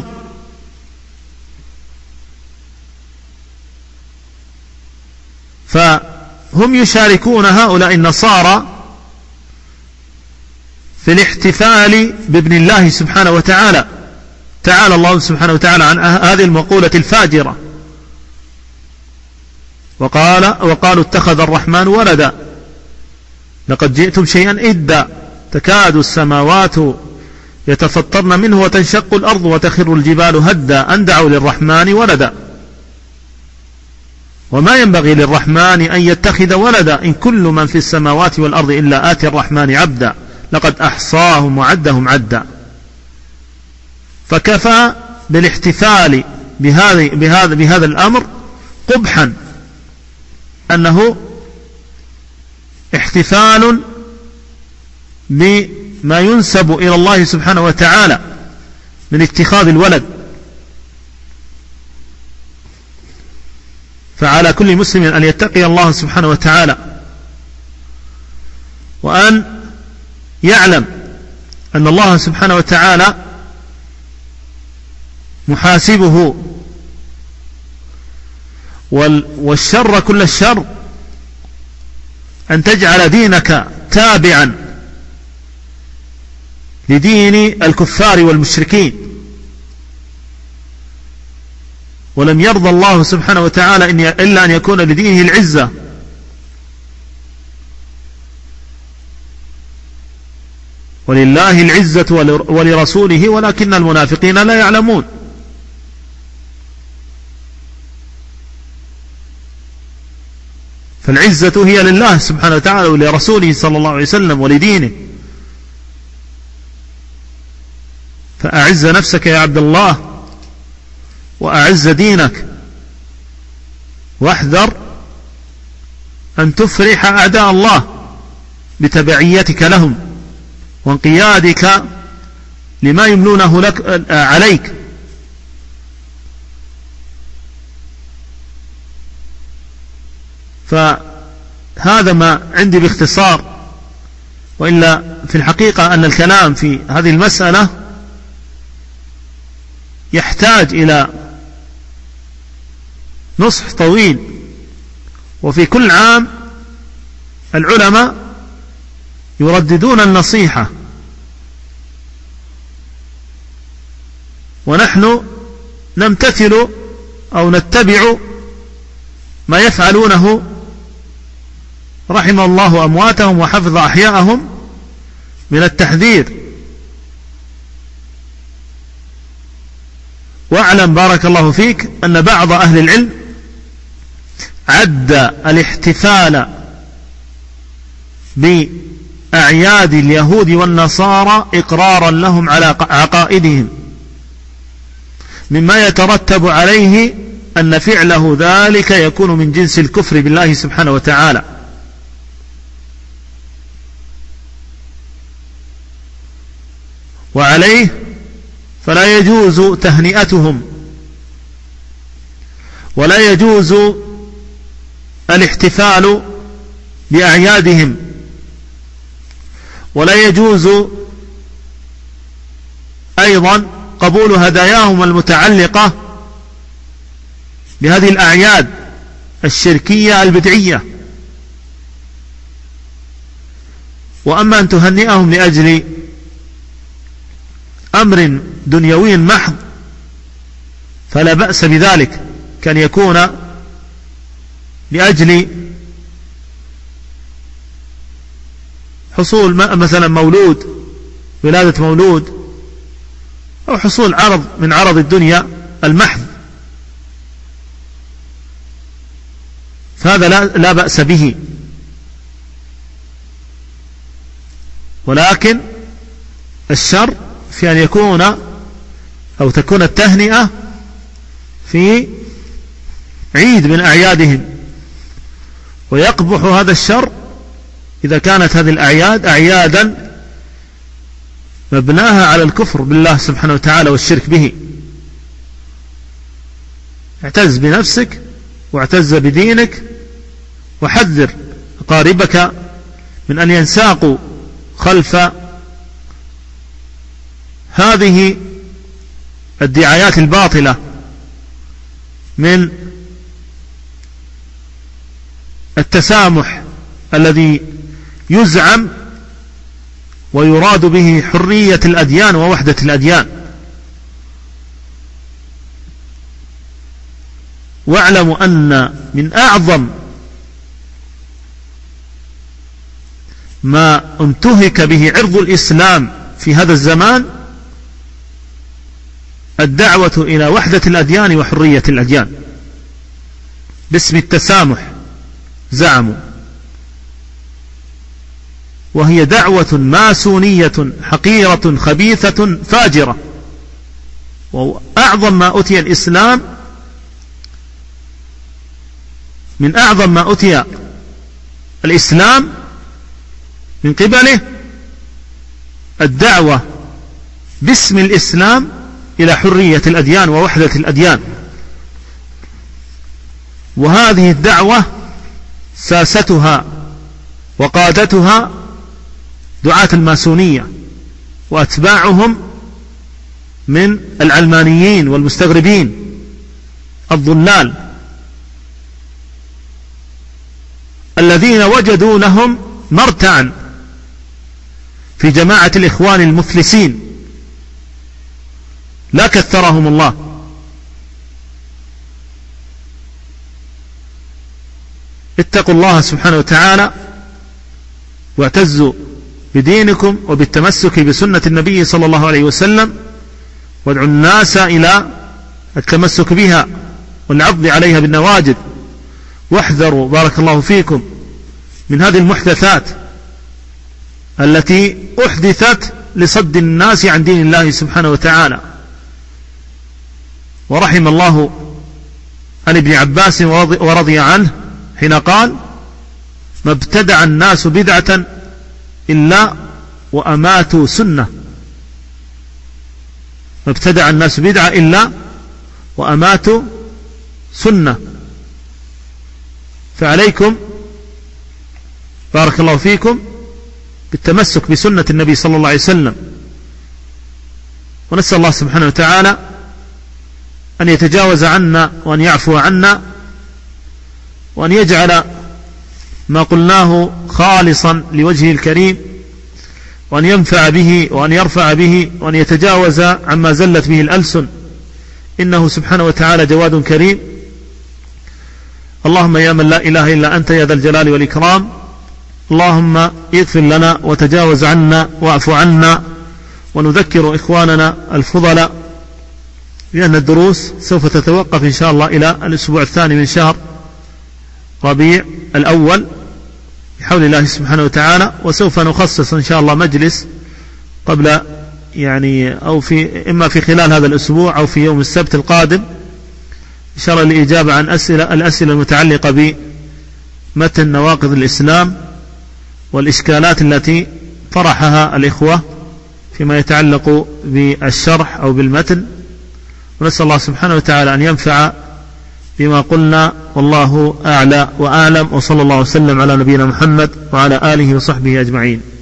فهم يشاركون هؤلاء النصارى في الاحتفال بابن الله سبحانه وتعالى. تعالى الله سبحانه وتعالى عن هذه المقولة الفاجرة. وقالوا اتخذ الرحمن ولدا لقد جئتم شيئا إدا تكاد السماوات يتفطرن منه وتنشق الأرض وتخر الجبال هدا أن دعوا للرحمن ولدا وما ينبغي للرحمن أن يتخذ ولدا إن كل من في السماوات والأرض إلا آتي الرحمن عبدا لقد أحصاهم وعدهم عدا. فكفى بالاحتفال بهذا الأمر قبحا أنه احتفال بما ينسب إلى الله سبحانه وتعالى من اتخاذ الولد. فعلى كل مسلم أن يتقي الله سبحانه وتعالى وأن يعلم أن الله سبحانه وتعالى محاسبه، والشر كل الشر أن تجعل دينك تابعا لدين الكفار والمشركين. ولم يرضى الله سبحانه وتعالى إلا أن يكون لدينه العزة، ولله العزة ولرسوله ولكن المنافقين لا يعلمون. فالعزة هي لله سبحانه وتعالى ولرسوله صلى الله عليه وسلم ولدينه. فأعز نفسك يا عبد الله وأعز دينك، واحذر أن تفرح أعداء الله بتبعيتك لهم وانقيادك لما يملونه لك عليك. فهذا ما عندي باختصار، وإلا في الحقيقة أن الكلام في هذه المسألة يحتاج إلى نصح طويل. وفي كل عام العلماء يرددون النصيحة، ونحن نمتثل أو نتبع ما يفعلونه رحم الله أمواتهم وحفظ أحياءهم من التحذير. واعلم بارك الله فيك أن بعض أهل العلم عد الاحتفال أعياد اليهود والنصارى إقرارا لهم على عقائدهم، مما يترتب عليه أن فعله ذلك يكون من جنس الكفر بالله سبحانه وتعالى. وعليه فلا يجوز تهنئتهم، ولا يجوز الاحتفال بأعيادهم، ولا يجوز أيضا قبول هداياهم المتعلقة بهذه الأعياد الشركية البدعية. وأما أن تهنئهم لأجل أمر دنيوي محض فلا بأس بذلك، كان يكون لأجل حصول مثلا مولود، ولادة مولود، أو حصول عرض من عرض الدنيا المحض، فهذا لا بأس به. ولكن الشر في أن يكون أو تكون التهنئة في عيد من أعيادهم، ويقبح هذا الشر إذا كانت هذه الأعياد أعيادا مبناها على الكفر بالله سبحانه وتعالى والشرك به. اعتز بنفسك واعتز بدينك، وحذر أقاربك من أن ينساقوا خلف هذه الدعايات الباطلة من التسامح الذي يزعم ويراد به حرية الأديان ووحدة الأديان. واعلموا أن من أعظم ما انتهك به عرض الإسلام في هذا الزمان الدعوة إلى وحدة الأديان وحرية الأديان باسم التسامح زعموا، وهي دعوة ماسونية حقيرة خبيثة فاجرة. وأعظم ما أتي الإسلام، من أعظم ما أتي الإسلام من قبله الدعوة باسم الإسلام إلى حرية الأديان ووحدة الأديان. وهذه الدعوة ساستها وقادتها دعاة الماسونية وأتباعهم من العلمانيين والمستغربين الضلال، الذين وجدوا لهم مرتعا في جماعة الإخوان المفلسين لا كثرهم الله. اتقوا الله سبحانه وتعالى واعتزوا بدينكم وبالتمسك بسنة النبي صلى الله عليه وسلم، وادعوا الناس إلى التمسك بها والعض عليها بالنواجذ. واحذروا بارك الله فيكم من هذه المحدثات التي أحدثت لصد الناس عن دين الله سبحانه وتعالى. ورحم الله عن ابن عباس ورضي عنه حين قال: ما ابتدع الناس بدعة إلا وأماتوا سنة. ما ابتدع الناس بدعة إلا وأماتوا سنة. فعليكم بارك الله فيكم بالتمسك بسنة النبي صلى الله عليه وسلم. ونسأل الله سبحانه وتعالى أن يتجاوز عنا وأن يعفو عنا، وأن يجعل ما قلناه خالصا لوجهه الكريم، وأن ينفع به وأن يرفع به، وأن يتجاوز عما زلت به الألسن، إنه سبحانه وتعالى جواد كريم. اللهم يا من لا إله إلا أنت يا ذا الجلال والإكرام، اللهم اغفر لنا وتجاوز عنا واعف عنا. ونذكر إخواننا الفضلاء بأن الدروس سوف تتوقف إن شاء الله إلى الأسبوع الثاني من شهر ربيع الأول، بحول الله سبحانه وتعالى. وسوف نخصص إن شاء الله مجلس قبل أو إما في خلال هذا الأسبوع أو في يوم السبت القادم إن شاء الله للإجابة عن الأسئلة المتعلقة بمتن نواقض الإسلام والإشكالات التي طرحها الإخوة فيما يتعلق بالشرح أو بالمتن. ونسأل الله سبحانه وتعالى أن ينفع بما قلنا، والله أعلى وأعلم، وصلى الله وسلم على نبينا محمد وعلى آله وصحبه أجمعين.